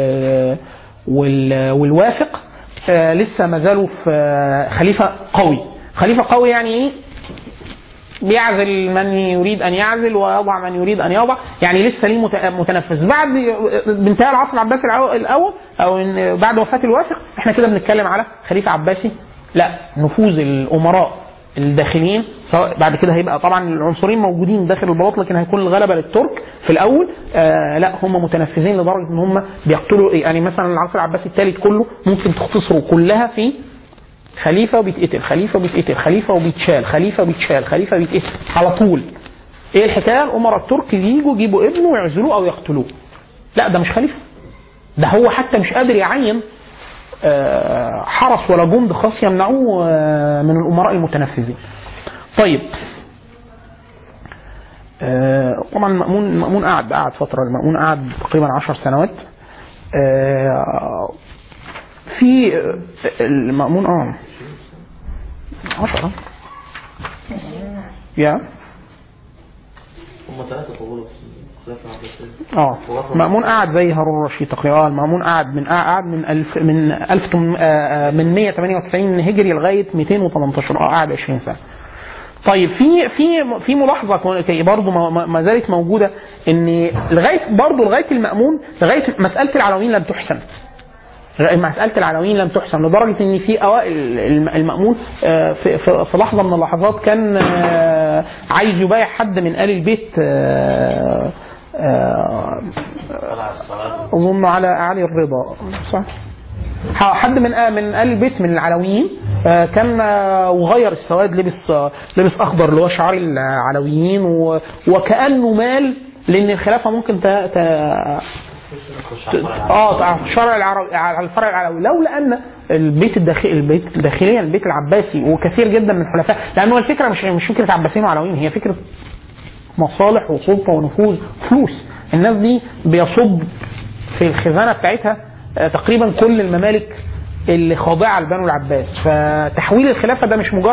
والوافق لسه ما زالوا في خليفة قوي. يعني ايه؟ بيعزل من يريد ان يعزل ويضع من يريد ان يضع. يعني لسه ليه متنفذ. بعد بانتهاء العصر العباسي الاول او بعد وفاة الوافق احنا كده بنتكلم على خليفة عباسي. لا، نفوذ الامراء الداخليين سواء بعد كده هيبقى طبعا العنصرين موجودين داخل البلاط، لكن هيكون الغلبة للترك في الاول. لا، هم متنفذين لدرجة ان هم بيقتلوا. يعني مثلا العصر العباسي الثالث كله ممكن تختصروا كلها في خليفة وبيتقتل، خليفة وبيتقتل، خليفة وبيتشال، خليفة وبيتشال، خليفة وبيتقتل على طول. ايه الحكاية؟ الامراء الترك يجيبوا ابنه ويعزلوه او يقتلوه. لا، ده مش خليفة، ده هو حتى مش قادر يعين حرس ولا جند خاص يمنعوه من الامراء المتنفذين. طيب طبعا المأمون قعد فترة. المأمون قعد تقريبا 10 سنوات. في المأمون 10 يا هم 3 طولوا في الخلافة. مأمون قعد زي هارون الرشيد تقريبا. المأمون قعد من 198 هجري لغاية 218. قعد 20 سنة. طيب في ملاحظة برضو ما زالت موجودة، ان لغاية المأمون لغاية مسألة العلويين لم تحسن. مسألة العلويين لم تحسن لدرجة ان في اوائل المأمون في لحظة من اللحظات كان عايز يبايع حد من آل البيت، اظن على علي الرضا، صح؟ حد من آل البيت من العلويين كان وغير السواد، لبس اخضر اللي هو شعار العلويين، وكأنه مال لان الخلافة ممكن شرع على الفرع العلوي، لولا ان البيت الداخليا البيت العباسي وكثير جدا من الحلفاء. لانه الفكره مش فكره عباسيين وعلويين، هي فكره مصالح وسلطه ونفوذ فلوس. الناس دي بيصب في الخزانه بتاعتها تقريبا كل الممالك اللي خاضعه لبنو العباس. فتحويل الخلافه ده مش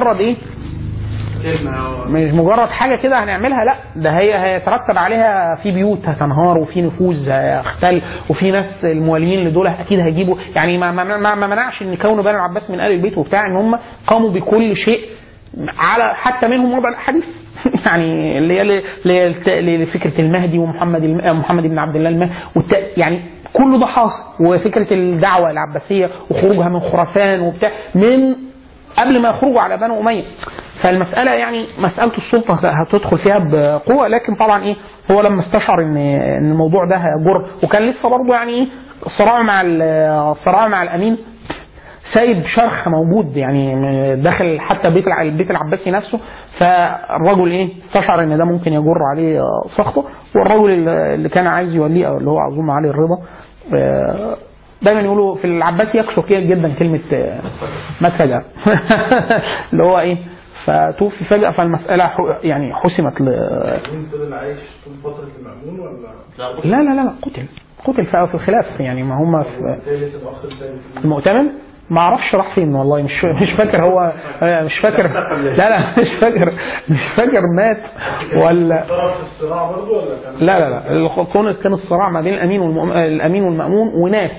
مجرد حاجه كده هنعملها، لا، ده هيترتب عليها في بيوت هتنهار وفي نفوذ هيختل وفي ناس المواليين لدول اكيد هيجيبوا. يعني ما منعش ان كونه بني العباس من آل البيت وبتاع ان هم قاموا بكل شيء على حتى منهم وضع الاحاديث يعني اللي هي لفكره المهدي ومحمد بن عبد الله المهدي يعني كله ده حاصل. وفكره الدعوه العباسيه وخروجها من خراسان وبتاع من قبل ما يخرجوا على بنو أمية. فالمسألة يعني مسألة السلطة هتدخل فيها بقوة. لكن طبعا هو لما استشعر ان الموضوع ده هيجر، وكان لسه برضه يعني الصراع مع الأمين سايب شرخ موجود يعني داخل حتى البيت العباسي نفسه. فالرجل استشعر ان ده ممكن يجر عليه سخطه. والرجل اللي كان عايز يوليه اللي هو اظن علي الرضا، دايما يقولوا في العباسي يكثر جدا كلمه مات فجأة اللي هو فتوفي فجأة. فالمسألة يعني حسمت فضل عايش طول فترة المأمون ولا؟ لا قتل في الخلاف. يعني ما هم في المؤتمن ما اعرفش راح فين والله، مش فاكر هو، مش فاكر. لا مش فاكر مات ولا طرف الصراع برضه ولا كان؟ لا كان الصراع ما بين الامين والمأمون، وناس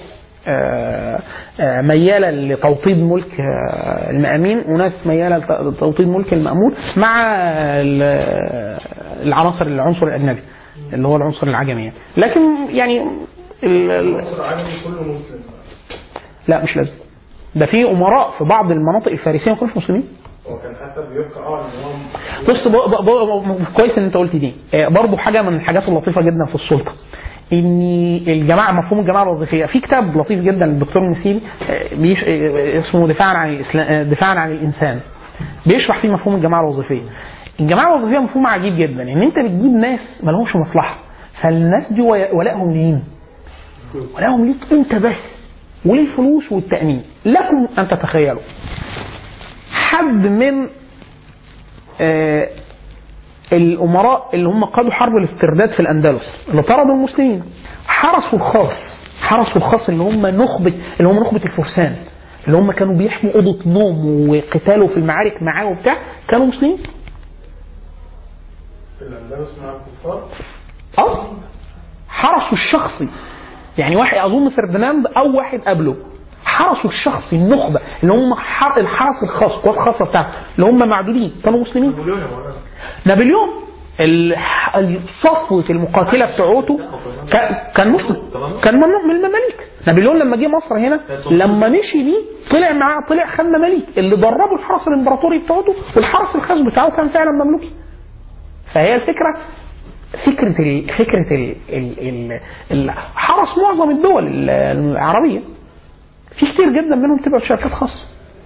مياله لتوطيد ملك المأمين وناس مياله لتوطيد ملك المأمون مع العنصر الاجنبي اللي هو العنصر العجمي يعني. لكن يعني العنصر العجمي كله مسلم؟ لا مش لازم، ده في امراء في بعض المناطق الفارسيه ما كانوش مسلمين. هو كان حتى بيبقى بص كويس ان انت قلت دي. برضو حاجه من الحاجات اللطيفه جدا في السلطه ان الجماعه، مفهوم الجماعه الوظيفيه. في كتاب لطيف جدا للدكتور النسيبي اسمه دفاعا عن الانسان، بيشرح فيه مفهوم الجماعه الوظيفيه. الجماعه الوظيفيه مفهوم عجيب جدا، ان انت بتجيب ناس ما لهمش مصلحه، فالناس دي ولائهم لين، ولائهم ليك انت بس وللفلوس والتامين. لكم ان تتخيلوا حد من الامراء اللي هم قادوا حرب الاسترداد في الاندلس اللي طردوا المسلمين، حرسوا الخاص اللي هم نخبه الفرسان، اللي هم كانوا بيحموا اوضه نوم وقتالوا في المعارك معاه وبتاع، كانوا مسلمين في الاندلس مع الكفار. حرسوا الشخصي، يعني واحد اظن فرديناند او واحد قبله، حرسوا الشخصي النخبه اللي هم الحرس الخاص، قوات خاصه بتاعته اللي هم معدودين كانوا مسلمين. نابليون صفوة المقاتله بتاعته كان مسلم، كان ممنوع من المماليك. نابليون لما جه مصر هنا، لما مشي بيه طلع خد مماليك اللي دربوا الحرس الامبراطوري بتاعته، والحرس الخاص بتاعه كان فعلا مملوكي. فهي الفكره فكره حرس معظم الدول العربيه، في كتير جدا منهم تبقى شركات خاصه.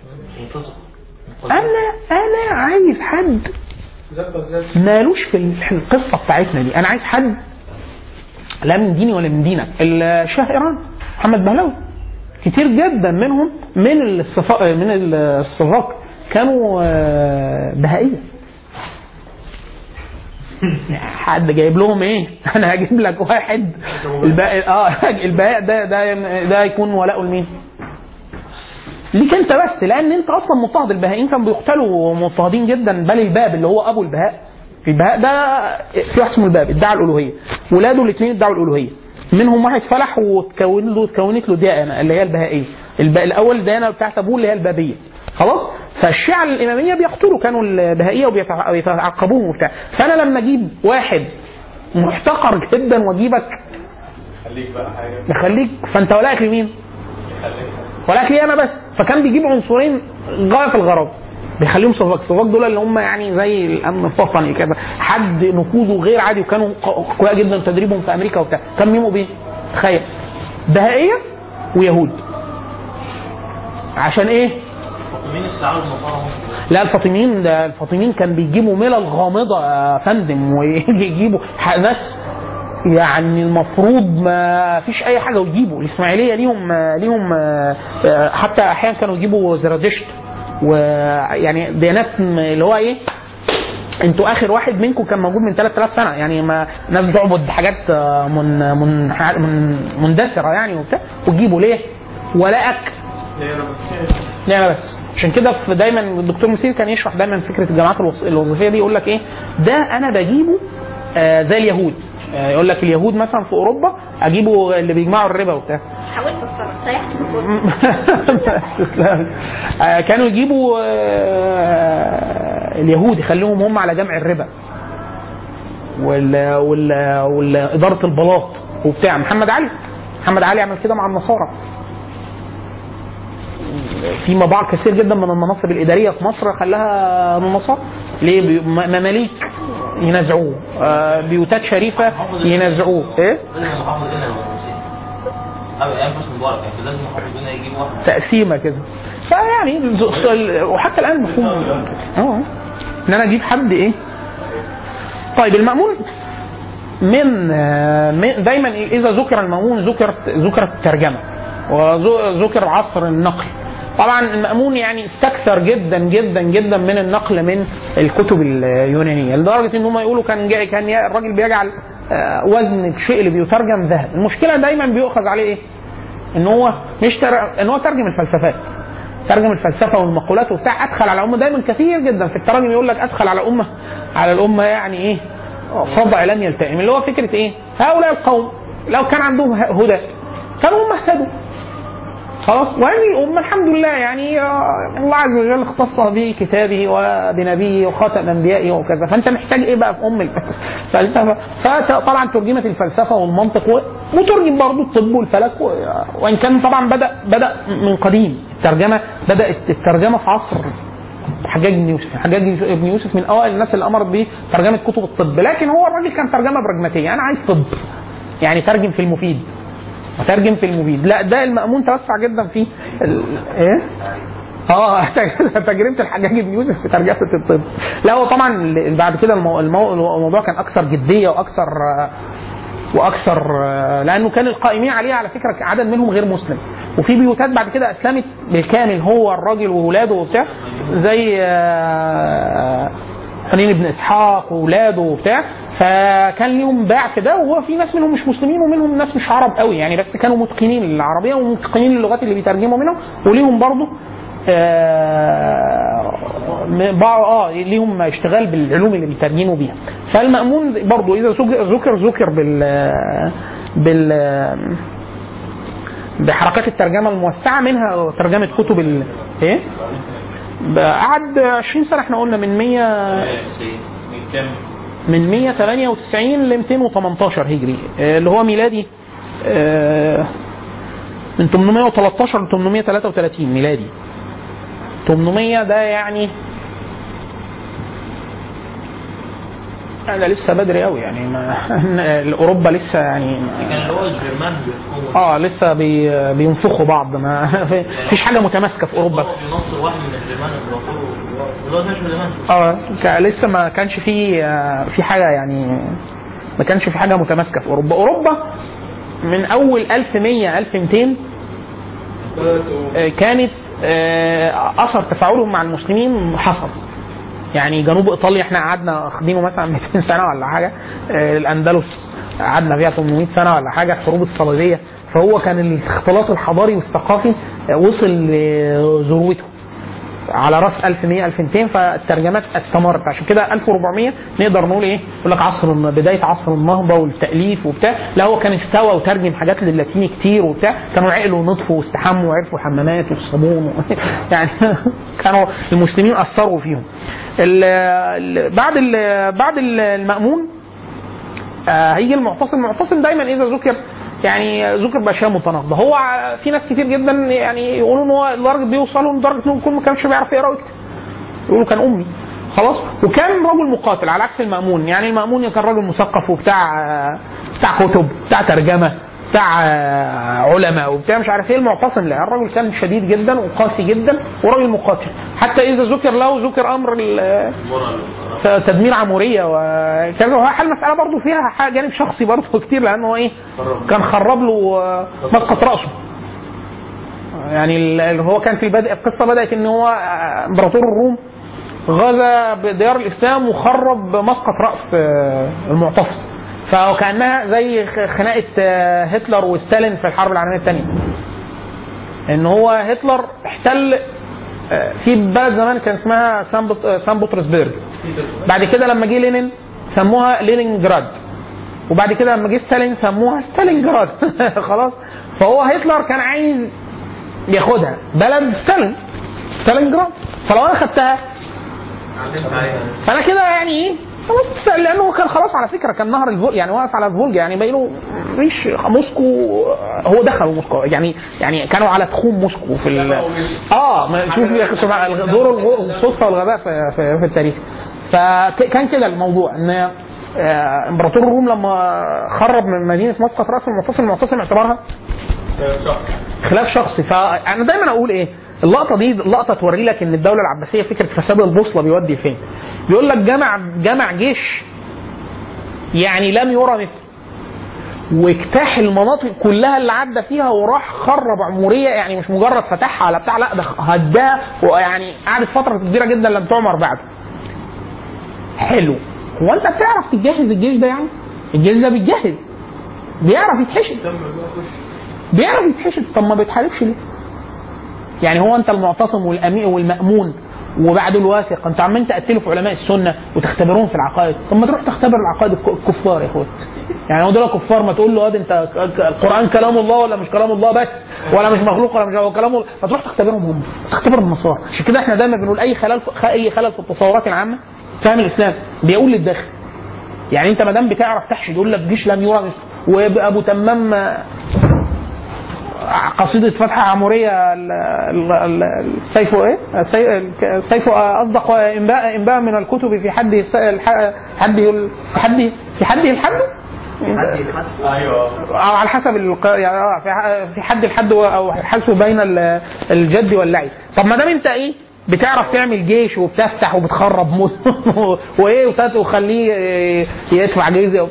انا عايز حد مالوش في القصه بتاعتنا دي، انا عايز حد لا من ديني ولا من دينك. الشاه ايران محمد بهلوي كتير جدا منهم من الصفاق كانوا بهائيه. حد جايب لهم ايه؟ انا هجيب لك واحد البهاء ده يكون ولاءه لمين؟ ليك انت بس، لان انت اصلا مضطهد. البهائيين كانوا بيقتلوا مضطهدين جدا، بل الباب اللي هو ابو البهاء ده في واحد اسمه الباب ادعى الالوهيه، ولاده الاثنين ادعوا الالوهيه، منهم واحد فلح وتكونت له ديانه اللي هي البهائيه. الاول الديانه بتاعت ابوه اللي هي البابيه، خلاص. فالشيعة الاماميه بيقتلوا كانوا البهائيه وبيتعقبوهم وبتاع. فانا لما اجيب واحد محتقر جدا واجيبك نخليك، فانت ولاك لمين؟ ولاك لي انا بس. فكان بيجيب عنصرين غايه في الغرض، بيخليهم صفاق دول اللي هم يعني زي الامن الوطني كده، حد نفوذه غير عادي، وكانوا قوي جدا تدريبهم في امريكا وبتاع. كان ميمو بيه تخيل بهائيه ويهود. عشان ايه؟ لا الفاطميين كان بيجيبوا ملل غامضه يا فندم، ويجيبوا ناس يعني المفروض ما فيش اي حاجه، ويجيبوا الاسماعيليه ليهم حتى احيانا كانوا يجيبوا زرادشت، ويعني ديانات اللي هو ايه، انتوا اخر واحد منكم كان موجود من 3000 سنه، يعني ما ناس بتعبد حاجات مندثره يعني وبتاع، وتجيبوا ليه ولاءك لا انا بس. عشان كده دايما الدكتور مسير كان يشرح دايما فكره الجماعات الوظيفيه دي، يقول لك ايه ده انا بجيبه زي اليهود. يقول لك اليهود مثلا في اوروبا اجيبه اللي بيجمعوا الربا وبتاع. حاولت تصيح كانوا يجيبوا اليهود يخليهم هم على جمع الربا وإدارة البلاط وبتاع. محمد علي عمل كده مع النصارى في مباع كثير جدا من المناصب الإدارية في مصر، خلاها النصارى. ليه؟ مماليك ينزعوه، بيوتات شريفة ينزعوه. ايه؟ تقسيمة كده. فيعني وحتى الآن مفهوم ان انا اجيب حد ايه. طيب المأمون من دايما اذا ذكر المأمون ذكرت الترجمة وذكر عصر النقل. طبعا المأمون يعني استكثر جدا جدا جدا من النقل من الكتب اليونانية، لدرجة ان هم يقولوا كان الراجل بيجعل وزن الشيء اللي بيترجم ذهب. المشكلة دايما بيؤخذ عليه ايه؟ ان هو ترجم الفلسفات. ترجم الفلسفه والمقولات وبتاع، ادخل على الامه دايما كثير جدا في التراجم يقول لك ادخل على امه، على الامه يعني ايه؟ فضع لم يلتئم، اللي هو فكره ايه؟ هؤلاء القوم لو كان عندهم هدى كانوا هم اهتدوا خلاص، وهذه الامه الحمد لله يعني الله عز وجل اختص بكتابه وبنبيه وخاتم انبيائه وكذا، فانت محتاج ايه بقى في الفلسفه؟ فطبعا ترجمه الفلسفه والمنطق وترجم برضه الطب والفلك، وان كان طبعا بدا من قديم الترجمه، بدات الترجمه في عصر حجاج بن يوسف. حجاج بن يوسف من اوائل الناس اللي امرت بترجمه كتب الطب، لكن هو الراجل كان ترجمه براجماتيه، انا عايز طب يعني ترجم في المفيد وترجم في المبيد. لا ده المأمون توسع جدا في ايه؟ تجربه الحجاج بن يوسف في ترجمه الطب. لا هو طبعا بعد كده الموضوع كان اكثر جديه واكثر لانه كان القائمين عليه على فكره عدد منهم غير مسلم، وفي بيوتات بعد كده اسلمت بالكامل هو الراجل واولاده وبتاع، زي حنين بن اسحاق واولاده وبتاع، فكان ليهم باع في ده، وهو في ناس منهم مش مسلمين ومنهم ناس مش عرب قوي يعني، بس كانوا متقنين للعربيه ومتقنين للغات اللي بيترجموا منهم، وليهم برضه ليهم اشتغال بالعلوم اللي بيترجموا بيها. فالمأمون برضه اذا ذكر بحركات الترجمه الموسعه، منها ترجمه كتب ايه؟ قعد 20 سنه احنا قلنا من 198 ل 218 هجري، اللي هو ميلادي من 813 ل 833 ميلادي. 800 ده يعني لسه بدري قوي يعني، ما اوروبا لسه يعني كان اللي هو الجرمان بيحكموا لسه بينفخوا بعض، ما فيش حاجه متماسكه في اوروبا. بينصر واحد من الجرمان لسه ما كانش في حاجه يعني، ما كانش في حاجه متماسكه في اوروبا. اوروبا من اول 1100 1200 كانت اثر تفاعلهم مع المسلمين حصل يعني. جنوب ايطاليا احنا قعدنا واخدينه مثلا 200 سنه ولا حاجه، الاندلس قعدنا فيها 800 سنه ولا حاجه، الحروب الصليبيه، فهو كان الاختلاط الحضاري والثقافي وصل لذروته على راس 1100 1200، فالترجمات استمرت. عشان كده 1400 نقدر نقول ايه؟ يقول لك بدايه عصر النهضه والتاليف وبتاع. لا هو كان استوى وترجم حاجات للاتيني كتير وبتاع، كانوا عقلوا ونطفوا واستحموا وعرفوا حمامات والصابون يعني كانوا المسلمين اثروا فيهم. بعد المأمون هيجي المعتصم. المعتصم دايما اذا ذكر يعني ذكر باشياء متناقضه. هو في ناس كتير جدا يعني يقولوا ان هو لدرجه بيوصلوا لدرجه انه ما كانش بيعرف يقرا ويكتب، يقولوا كان امي خلاص. وكان رجل مقاتل على عكس المأمون، يعني المأمون كان راجل مثقف وبتاع كتب، بتاع ترجمه، بتاع علماء وبتاع مش عارف ايه. المعتصم لا، الراجل كان شديد جدا وقاسي جدا وراجل مقاتل، حتى اذا ذكر امر تدمير عموريه وكذا. هو حل مساله برضه فيها جانب شخصي برضه كتير، لانه ايه كان خرب له مسقط راسه يعني. هو كان في البدء القصه بدات ان هو امبراطور الروم غزا بديار الاسلام وخرب مسقط راس المعتصم، فكانها زي خناقه هتلر وستالين في الحرب العالميه الثانيه. ان هو هتلر احتل في بلد زمان كان اسمها سان بطرسبرج، بعد كده لما جه لينين سموها لينينجراد، وبعد كده لما جه ستالين سموها ستالينجراد خلاص. فهو هتلر كان عايز ياخدها بلد ستالينجراد، فلو انا خدتها فانا كده يعني ايه خلاص، لانه كان خلاص على فكره كان نهر الفولجا يعني واقف على الفولجا يعني باينه مفيش موسكو. هو دخلوا موسكو يعني كانوا على تخوم موسكو في شوف دور الصدفه والغباء في التاريخ. فكان كده الموضوع ان امبراطور الروم لما خرب من مدينه مسقط راس المعتصم اعتبرها خلاف شخصي. فانا دايما اقول ايه، اللقطه دي لقطه توري لك ان الدوله العباسيه فكره فساد البوصله بيودي فين. بيقول لك جمع جيش يعني لم يرى مثله، واجتاح المناطق كلها اللي عدى فيها وراح خرب عموريه، يعني مش مجرد فتحها على بتاع، لا ده هداها، ويعني قعدت فتره كبيره جدا لم تعمر بعده. حلو، هو انت بتعرف تجهز الجيش ده؟ يعني الجيش ده بيتجهز، بيعرف يتحشد. طب ما بيتحاربش ليه؟ يعني هو انت المعتصم والامين والمامون وبعد الواثق انت عمالين تقتلوا في علماء السنه وتختبروهم في العقائد، طب ما تروح تختبر العقائد الكفار يا اخوات. يعني هو دول كفار ما تقول له انت القران كلام الله ولا مش كلام الله بس، ولا مش مخلوق ولا مش هو كلام الله، فتروح تختبرهم هم، تختبر النصارى. عشان كده احنا دايما بنقول اي خلل في التصورات العامه فهم الاسلام بيقول للداخل. يعني انت ما دام بتعرف تحشد يقول لك جيش لم يرى مثله، وابو تمام قصيدة فتحة عمورية سيف ايه؟ سيف اصدق انباء من الكتب في حد الحد ايوه او على حسب يعني في حد الحد او حسب بين الجد واللعب. طب ما دام انت ايه بتعرف تعمل جيش وبتفتح وبتخرب مدن وايه وخليه يدفع جزيه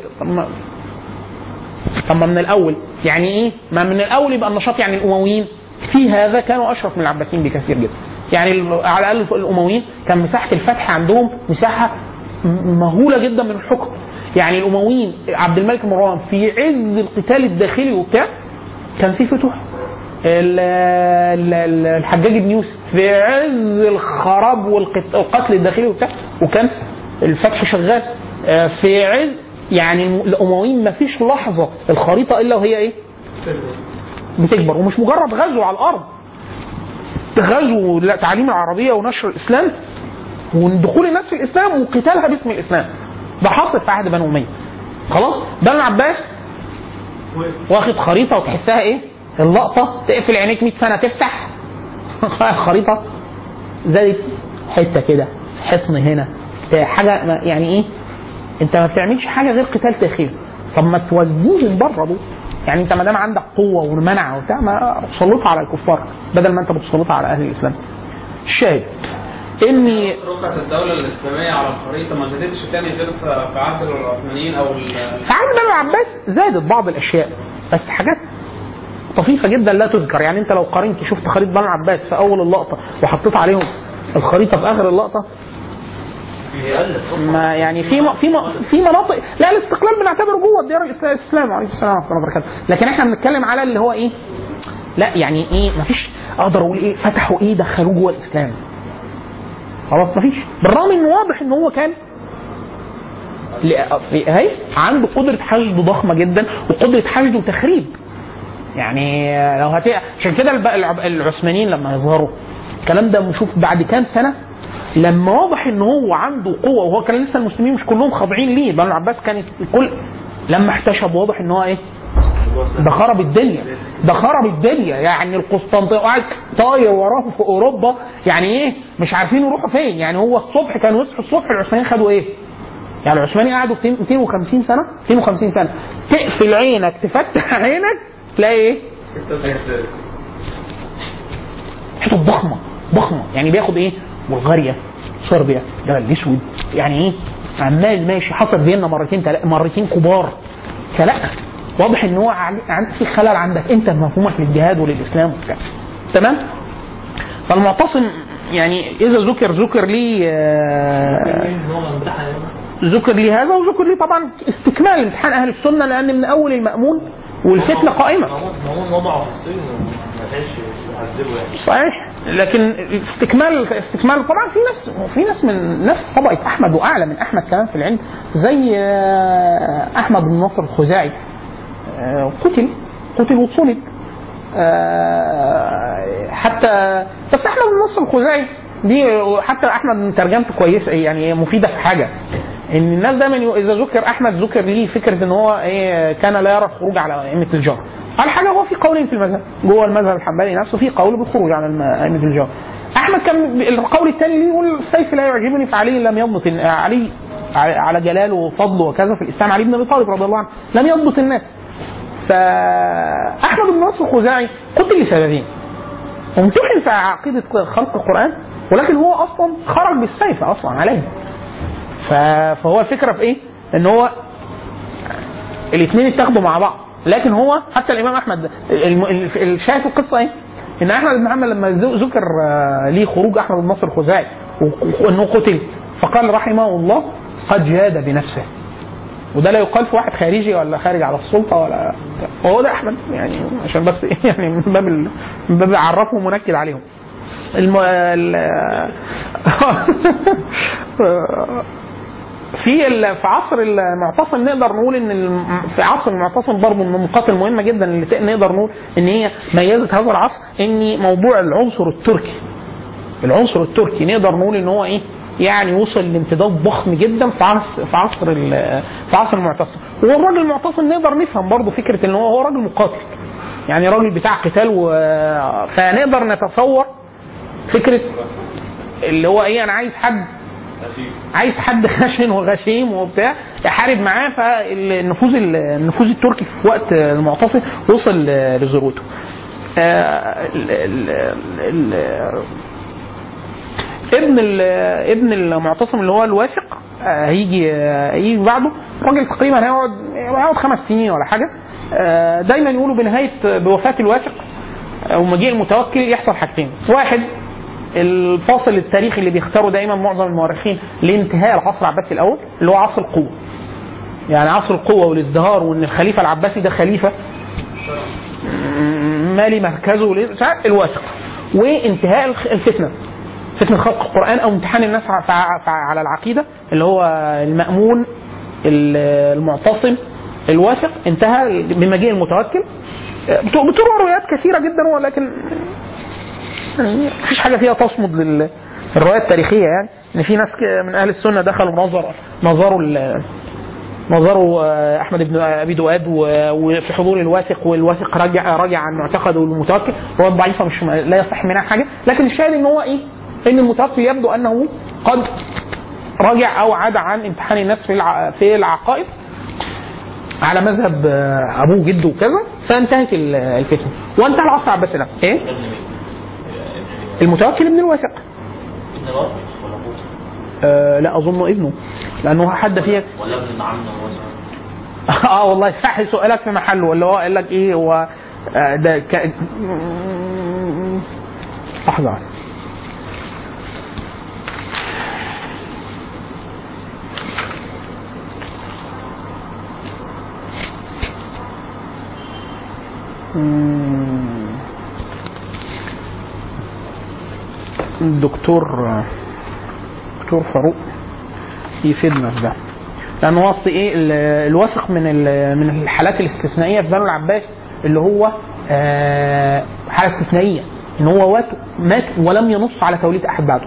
طب ما من الاول يعني ايه؟ ما من الاول يبقى النشاط. يعني الامويين في هذا كانوا اشرف من العباسيين بكثير جدا. يعني على الاقل الامويين كان مساحه الفتح عندهم مساحه مهوله جدا من الحكم. يعني الامويين عبد الملك مروان في عز القتال الداخلي وبتاع كان في فتوح. الحجاج بن يوسف في عز الخراب والقتل الداخلي وبتاع وكان الفتح شغال في عز. يعني الامويين ما فيش لحظه الخريطه الا وهي ايه بتكبر. ومش مجرد غزو على الارض، غزو تعليم العربيه ونشر الاسلام ودخول الناس في الاسلام وقتالها باسم الاسلام. ده حاصل في عهد بنو اميه. خلاص بنو العباس واخد خريطه وتحسها ايه اللقطه تقفل عينيك 100 سنه تفتح خريطه زي حته كده حصن هنا حاجه. يعني ايه انت ما بتعملش حاجه غير قتال داخلي. طب ما توازنوهم بره دول. يعني انت ما دام عندك قوه ومنع وبتاع ما تسلطها على الكفار بدل ما انت بتسلطها على اهل الاسلام. الشاهد اني رقعة الدولة الإسلامية على الخريطة ما زادتش تاني غير في عهد العثمانيين أو في عهد بنو العباس زادت بعض الأشياء بس حاجات طفيفة جدا لا تذكر. يعني أنت لو قارنت شفت خريطة بنو العباس في أول اللقطة وحطيت عليهم الخريطة في آخر اللقطة ما يعني في مناطق لا الاستقلال بنعتبره جوه الديار الإسلام عليه السلام ورحمة الله وبركاته. لكن احنا بنتكلم على اللي هو إيه لا يعني إيه ما فيش أقدر أقول إيه فتحوا إيه دخلوه جوه الإسلام خلاص مفيش. بالرغم انه واضح ان هو كان هي عنده قدره حشد ضخمه جدا وقدره حشد وتخريب. يعني لو عشان كده العثمانيين لما يظهروا الكلام ده نشوف بعد كام سنه لما واضح ان هو عنده قوه وهو كان لسه المسلمين مش كلهم خاضعين ليه. بنو العباس كانت الكل لما احتشم واضح ان هو ايه ده خرب الدنيا. ده خرب الدنيا. يعني القسطنطينيه قاعد طاير وراهم في اوروبا. يعني ايه مش عارفين يروحوا فين. يعني هو الصبح كانوا يصحوا الصبح العثمانيين خدوا ايه. يعني العثمانيين قعدوا 250 سنه 250 سنه تقفل عينك تفتح عينك تلاقي ايه حته ضخمه ضخمه. يعني بياخد ايه بلغاريا صربيا جبل الاسود. يعني ايه عمال ماشي. حصل فيينا مرتين كبار. فلا واضح ان هو في خلل عندك انت مفهومك للجهاد وللاسلام وبتاع. تمام. فالمعتصم يعني اذا ذكر لي ذكر لي هذا وذكر لي طبعا استكمال امتحان اهل السنه لان من اول المأمون والفتنه قائمه. المأمون وضعه في الصين وما لحقش يعذبه يعني. صحيح. لكن استكمال طبعا في ناس من نفس طبقه احمد واعلى من احمد كمان في العلم زي احمد بن نصر الخزاعي قتل وصلب حتى. بس احمد بن نصر الخزاعي دي حتى احمد ترجمته كويسه يعني مفيده في حاجه ان الناس دايما اذا ذكر احمد ذكر ليه فكره ان هو كان لا يرى الخروج على ائمه الجار. على حاجه هو في قولين في المذهب جوه المذهب الحنبلي نفسه في قول بالخروج على ائمه الجار. احمد كان القول الثاني اللي يقول السيف لا يعجبني فعلي لم يضبط علي على جلاله وفضله وكذا في الاسلام. علي بن ابي طالب رضي الله عنه لم يضبط الناس. فاحمد بن نصر الخزاعي قتل لسببين. امتحن في عقيده خلق القران ولكن هو اصلا خرج بالسيف اصلا عليه. فهو الفكره في ايه ان هو الاثنين اتاخدوا مع بعض. لكن هو حتى الامام احمد شايف القصه ايه ان احمد بن محمد لما ذكر ليه خروج احمد بن نصر الخزاعي وانه قتل فقال رحمه الله قد جاد بنفسه. وده لا يقال في واحد خارجي ولا خارج على السلطه ولا هو ده احمد يعني عشان بس يعني من باب عرفه ومنكد عليهم. في عصر المعتصم نقدر نقول ان في عصر المعتصم برضه من النقاط المهمه جدا اللي نقدر نقول ان هي ميزت هذا العصر ان موضوع العنصر التركي نقدر نقول ان هو ايه يعني وصل لامتداد ضخم جدا في عصر المعتصم. والراجل المعتصم نقدر نفهم برضه فكره ان هو راجل مقاتل يعني راجل بتاع قتال فنقدر نتصور فكره اللي هو ايه انا عايز حد خشن وغشيم وبتاع يحارب معاه. فالنفوذ التركي في وقت المعتصم وصل لذروته. ابن المعتصم اللي هو الواثق هيجي بعده راجل تقريبا هيقعد 5 سنين ولا حاجه. دايما يقولوا بوفاه الواثق او مجيء المتوكل يحصل حاجتين. واحد الفاصل التاريخي اللي بيختاروا دايما معظم المؤرخين لانتهاء العصر العباسي الاول اللي هو عصر القوه. يعني عصر القوه والازدهار وان الخليفه العباسي ده خليفه مالي مركزه الواثق. وانتهاء الفتنه خلق القرآن أو امتحان الناس على العقيدة اللي هو المأمون المعتصم الواثق انتهى بمجيء المتوكل. بتروى روايات كثيرة جدا ولكن يعني مفيش حاجة فيها تصمد للروايات التاريخية يعني ان في ناس من أهل السنة دخلوا نظروا أحمد بن أبي دؤاد وفي حضور الواثق والواثق رجع عن معتقده المتوكل. روايات ضعيفة مش لا يصح منها حاجة. لكن الشاهد ان هو ايه ان المتوكل يبدو انه قد رجع او عاد عن امتحان الناس في العقائد على مذهب ابوه جده وكذا. فانتهت الفتنه وانتهى العصر العباسي ده. ايه المتوكل ابن الواثق لا اظن ابنه لانه حد فيها ولا ابن عمه والله صح سؤالك في محله اللي هو قال لك ايه هو ده لحظه الدكتور فاروق يفيدنا في ده لانه وصي ايه الواثق من الحالات الاستثنائيه في بنو العباس اللي هو حاله استثنائيه ان هو مات ولم ينص على توليد احد بعده.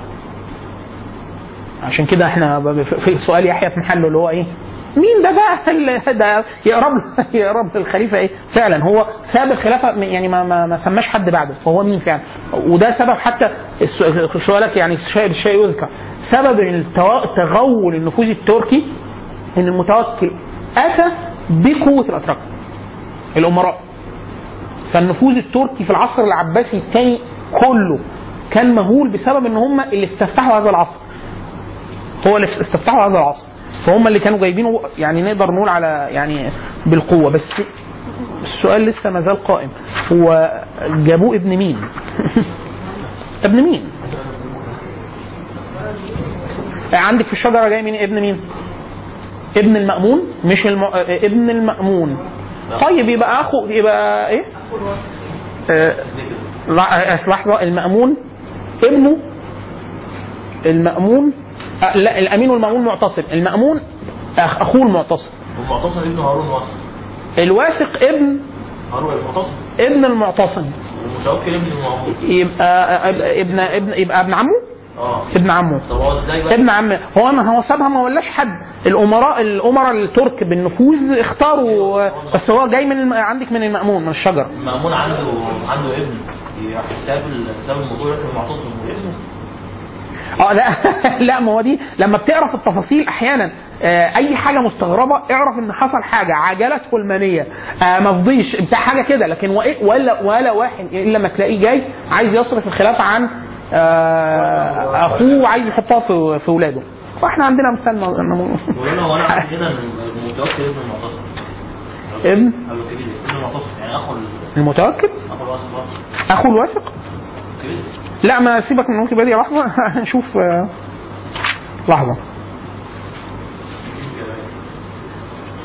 عشان كده احنا في سؤال يحيى في محله اللي هو ايه مين ده بقى ده يقرب الخليفه ايه فعلا هو ساب الخلافه يعني ما سماش حد بعده فهو مين فعلا. وده سبب حتى سؤالك يعني الشيء يذكر سبب تغول النفوذ التركي ان المتوكل اتى بقوه الاتراك الامراء. فالنفوذ التركي في العصر العباسي الثاني كله كان مهول بسبب ان هم اللي استفتحوا هذا العصر. فهم اللي كانوا جايبينه يعني نقدر نقول على يعني بالقوه. بس السؤال لسه ما زال قائم هو جابوه ابن مين؟ ابن مين؟ عندك في الشجره جاي من ابن مين؟ ابن المأمون مش ابن المأمون. طيب يبقى اخو يبقى ايه؟ لحظه المأمون ابنه المأمون لا الامين والمأمون معتصم. المأمون اخوه المعتصم. المعتصم ابن هارون واثق. الواثق ابن هارون المعتصم ابن المعتصم. المتوكل ابن المأمون يبقى ابن عمه. ابن عمه. طب هو ازاي بقى؟ ابن عمه هو سابها ما ولاش حد. الامراء الترك بالنفوذ اختاروا بس هو جاي من عندك من المأمون من الشجر. المأمون عنده ابن حساب الموضوع يروح المعتصم وابنه. لا ما هو دي لما بتقرا في التفاصيل احيانا اي حاجه مستغربه اعرف ان حصل حاجه عجلته المنيه ما فضيش بتاع حاجه كده. لكن ولا واحد الا لما تلاقيه جاي عايز يصرف الخلافه عن اخوه وعايز يحطها في اولاده. واحنا عندنا مثال هو انا عارف كده ان المتوكل ابن المعتصم ابن المعتصم يعني اخو المتوكل اخو الواثق. لا ما سيبك من ويكيبيديا لحظه نشوف لحظه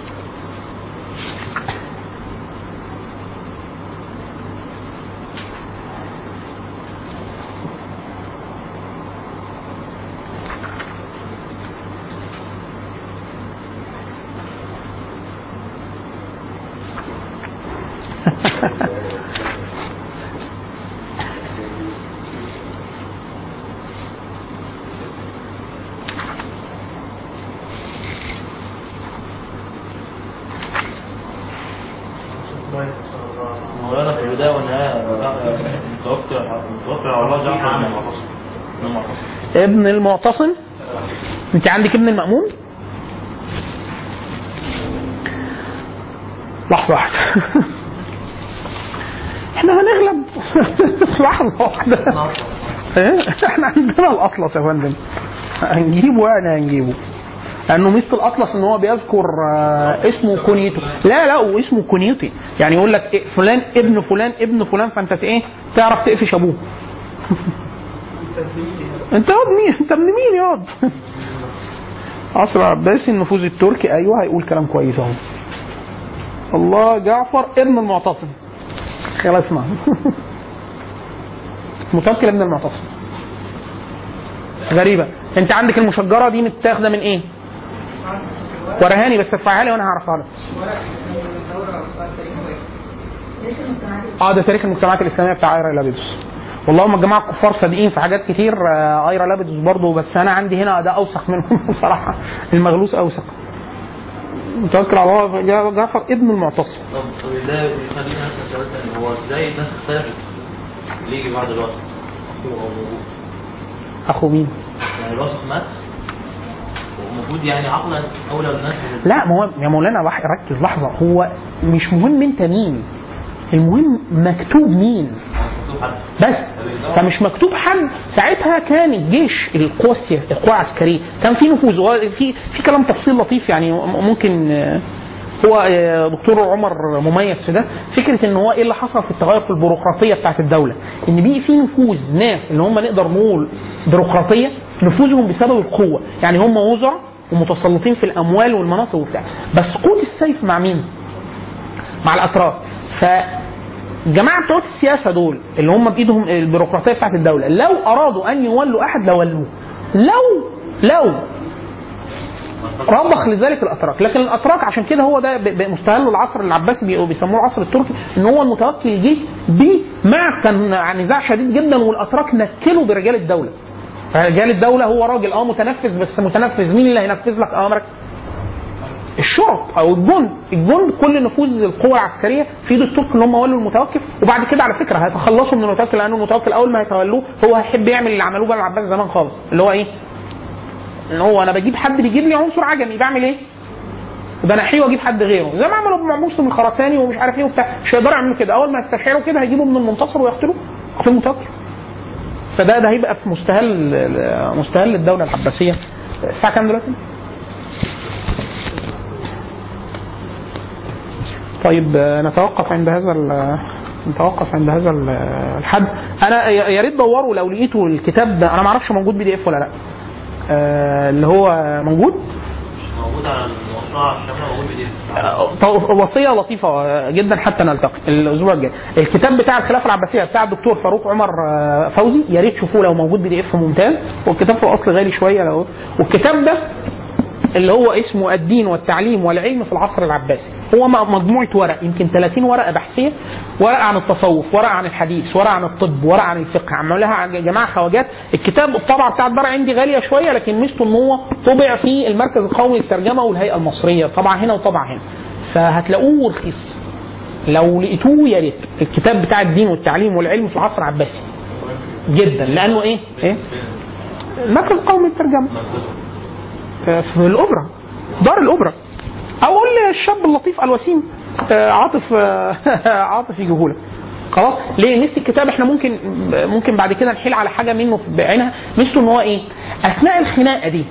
مولانا في البداية والنهاية متوكل على الله جعفر ابن المعتصم. انت عندك ابن المأمون؟ لحظة واحدة. احنا هنغلب. لحظة واحدة. احنا عندنا الأطلس يا فندم، هنجيبه يعني هنجيبه، لأنه مثل الأطلس إن هو بيذكر اسمه كونيته. لا واسمه كونيتي، يعني يقول لك إيه فلان ابن فلان ابن فلان، فأنت إيه تعرف تقفش أبوه. أنت ياض مين؟ أنت ابن مين ياض؟ عصر العباسي النفوذ التركي، أيوه هيقول كلام كويس أهو. الله جعفر ابن المعتصم، خلاص اسمع. متوكل ابن المعتصم. غريبة. أنت عندك المشجرة دي متاخدة من إيه؟ ورهاني بس ارفعها لي وانا هعرفها لك. ده تاريخ المجتمعات الاسلاميه بتاع ايرا لابيدوس. والله هم الجماعه الكفار صادقين في حاجات كتير، ايرا لابيدوس برضه، بس انا عندي هنا ده اوثق منهم بصراحه، المغلوس اوثق. متوكل على الله جعفر ابن المعتصم. طب ده خلينا نسال سؤال ثاني، هو ازاي الناس اختلفت اللي يجي بعد الوصف؟ اخو مين؟ يعني الوصف مات المفروض يعني عقلا اولى الناس. لا ما هو يا مولانا ركز لحظه، هو مش مهم انت مين، المهم مكتوب مين بس. فمش مكتوب حد. ساعتها كان الجيش القوى العسكريه كان في نفوذ، في كلام تفصيل لطيف يعني ممكن هو دكتور عمر مميز في ده، فكره ان هو ايه اللي حصل في التغير في البيروقراطيه بتاعت الدوله، ان بقي في نفوذ ناس اللي هم نقدر نقول بيروقراطيه نفوذهم بسبب القوه، يعني هم وزراء ومتسلطين في الاموال والمناصب وبتاع، بس قوه السيف مع مين؟ مع الاتراك. فالجماعه بتوع السياسه دول اللي هم بايدهم البيروقراطيه بتاعت الدوله، لو ارادوا ان يولوا احد لولوه، لو رضخ لذلك الاتراك. لكن الاتراك عشان كده هو ده مستهل العصر العباسي، بيسموه العصر التركي، ان هو المتوكل جه مع كان نزاع شديد جدا، والاتراك نكلوا برجال الدوله. رجال الدوله هو راجل متنفذ، بس متنفذ مين اللي هينفذ لك امرك؟ الشرط او الجند كل نفوذ القوى العسكريه في ايد الترك اللي هم ولوا المتوكل. وبعد كده على فكره هيتخلصوا من المتوكل، لانه المتوكل اول ما هيتولوه هو هيحب يعمل اللي عملوه بقى العباس زمان خالص، اللي هو ايه؟ ان هو انا بجيب حد بيجيب لي عنصر عجمي، بعمل ايه؟ بنحيه واجيب حد غيره، زي ما عملوا مع مسلم الخراساني ومش عارف ايه وبتاع. مش هيقدروا يعملوا كده، اول ما يستشعروا كده هيجيبوا من المنتصر ويقتلوا المتوكل. فده هيبقى في مستهل الدوله العباسيه. الساعه كام دلوقتي؟ طيب نتوقف عند هذا الحد. انا يا ريت دوروا لو لقيتوا الكتاب ده، انا ما اعرفش موجود PDF ولا لا، اللي هو موجود على الموقع الشامل، موجود PDF. وصيه لطيفه جدا حتى نلتقي الاسبوع الجاي. الكتاب بتاع الخلافه العباسيه بتاع الدكتور فاروق عمر فوزي، يا ريت تشوفوه لو موجود PDF ممتاز. والكتاب في الاصل غالي شويه والكتاب ده اللي هو اسمه الدين والتعليم والعلم في العصر العباسي، هو مجموعة ورق، يمكن 30 ورقة بحثية، ورقة عن التصوف، ورقة عن الحديث، ورقة عن الطب، ورقة عن الفقه، عملوها جماعة خواجات. الكتاب الطبعة بتاع الدار عندي غالية شوية، لكن ميزته ان هو طبع في المركز القومي للترجمة والهيئة المصرية، طبعا هنا وطبعا هنا، فهتلاقوه رخيص لو لقيتوه يا ريت. الكتاب بتاع الدين والتعليم والعلم في العصر العباسي جدا، لأنه ايه المركز القومي للترجمة في الأوبرا، دار الأوبرا. أقول الشاب اللطيف الوسيم عاطف يجيهولك خلاص. ليه ميزة الكتاب؟ احنا ممكن بعد كده نحيل على حاجة منه بعينها. ميزته ان هو ايه؟ أثناء الخناقة دي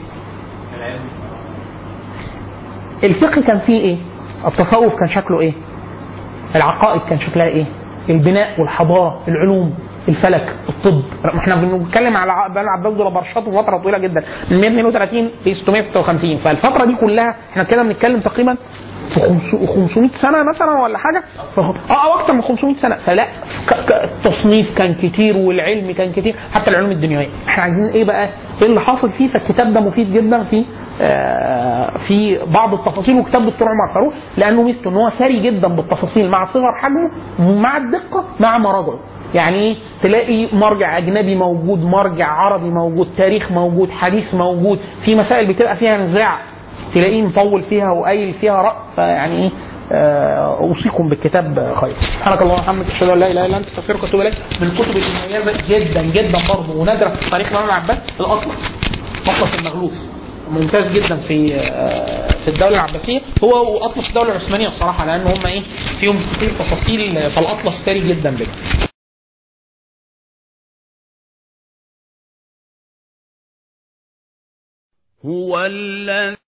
الفقه كان فيه ايه؟ التصوف كان شكله ايه؟ العقائد كان شكلها ايه؟ البناء والحضارة، العلوم، الفلك، الطب. احنا بنتكلم على بقى العباس دول برشاته فتره طويله جدا من 132 ل 656، فالفتره دي كلها احنا كده بنتكلم تقريبا في 500 سنه مثلا ولا حاجه، او اكتر من 500 سنه. فلا التصنيف كان كتير والعلم كان كتير، حتى العلوم الدنيويه. احنا عايزين ايه بقى؟ ايه اللي حاصل فيه؟ فالكتاب ده مفيد جدا في في بعض التفاصيل، وكتاب دكتور عمر فاروق لانه ميزته ان هو ثري جدا بالتفاصيل مع صغر حجمه مع الدقه مع مراجعه. يعني تلاقي مرجع اجنبي موجود، مرجع عربي موجود، تاريخ موجود، حديث موجود، في مسائل بتبقى فيها نزاع تلاقيه مطول فيها وقايل فيها رأي. فيعني ايه اوصيكم بالكتاب خير. سبحانك اللهم وبحمدك اشهد ان لا اله الا انت استغفرك واتوب اليك. من الكتب المميزه جدا جدا برضه ونادره في تاريخ الامام العباس الاطلس، اطلس المغلوف، ممتاز جدا في الدوله العباسيه، هو واطلس الدوله العثمانيه بصراحه، لان هم ايه فيهم كتير تفاصيل، فالاطلس ثري جدا بجد. هو الذي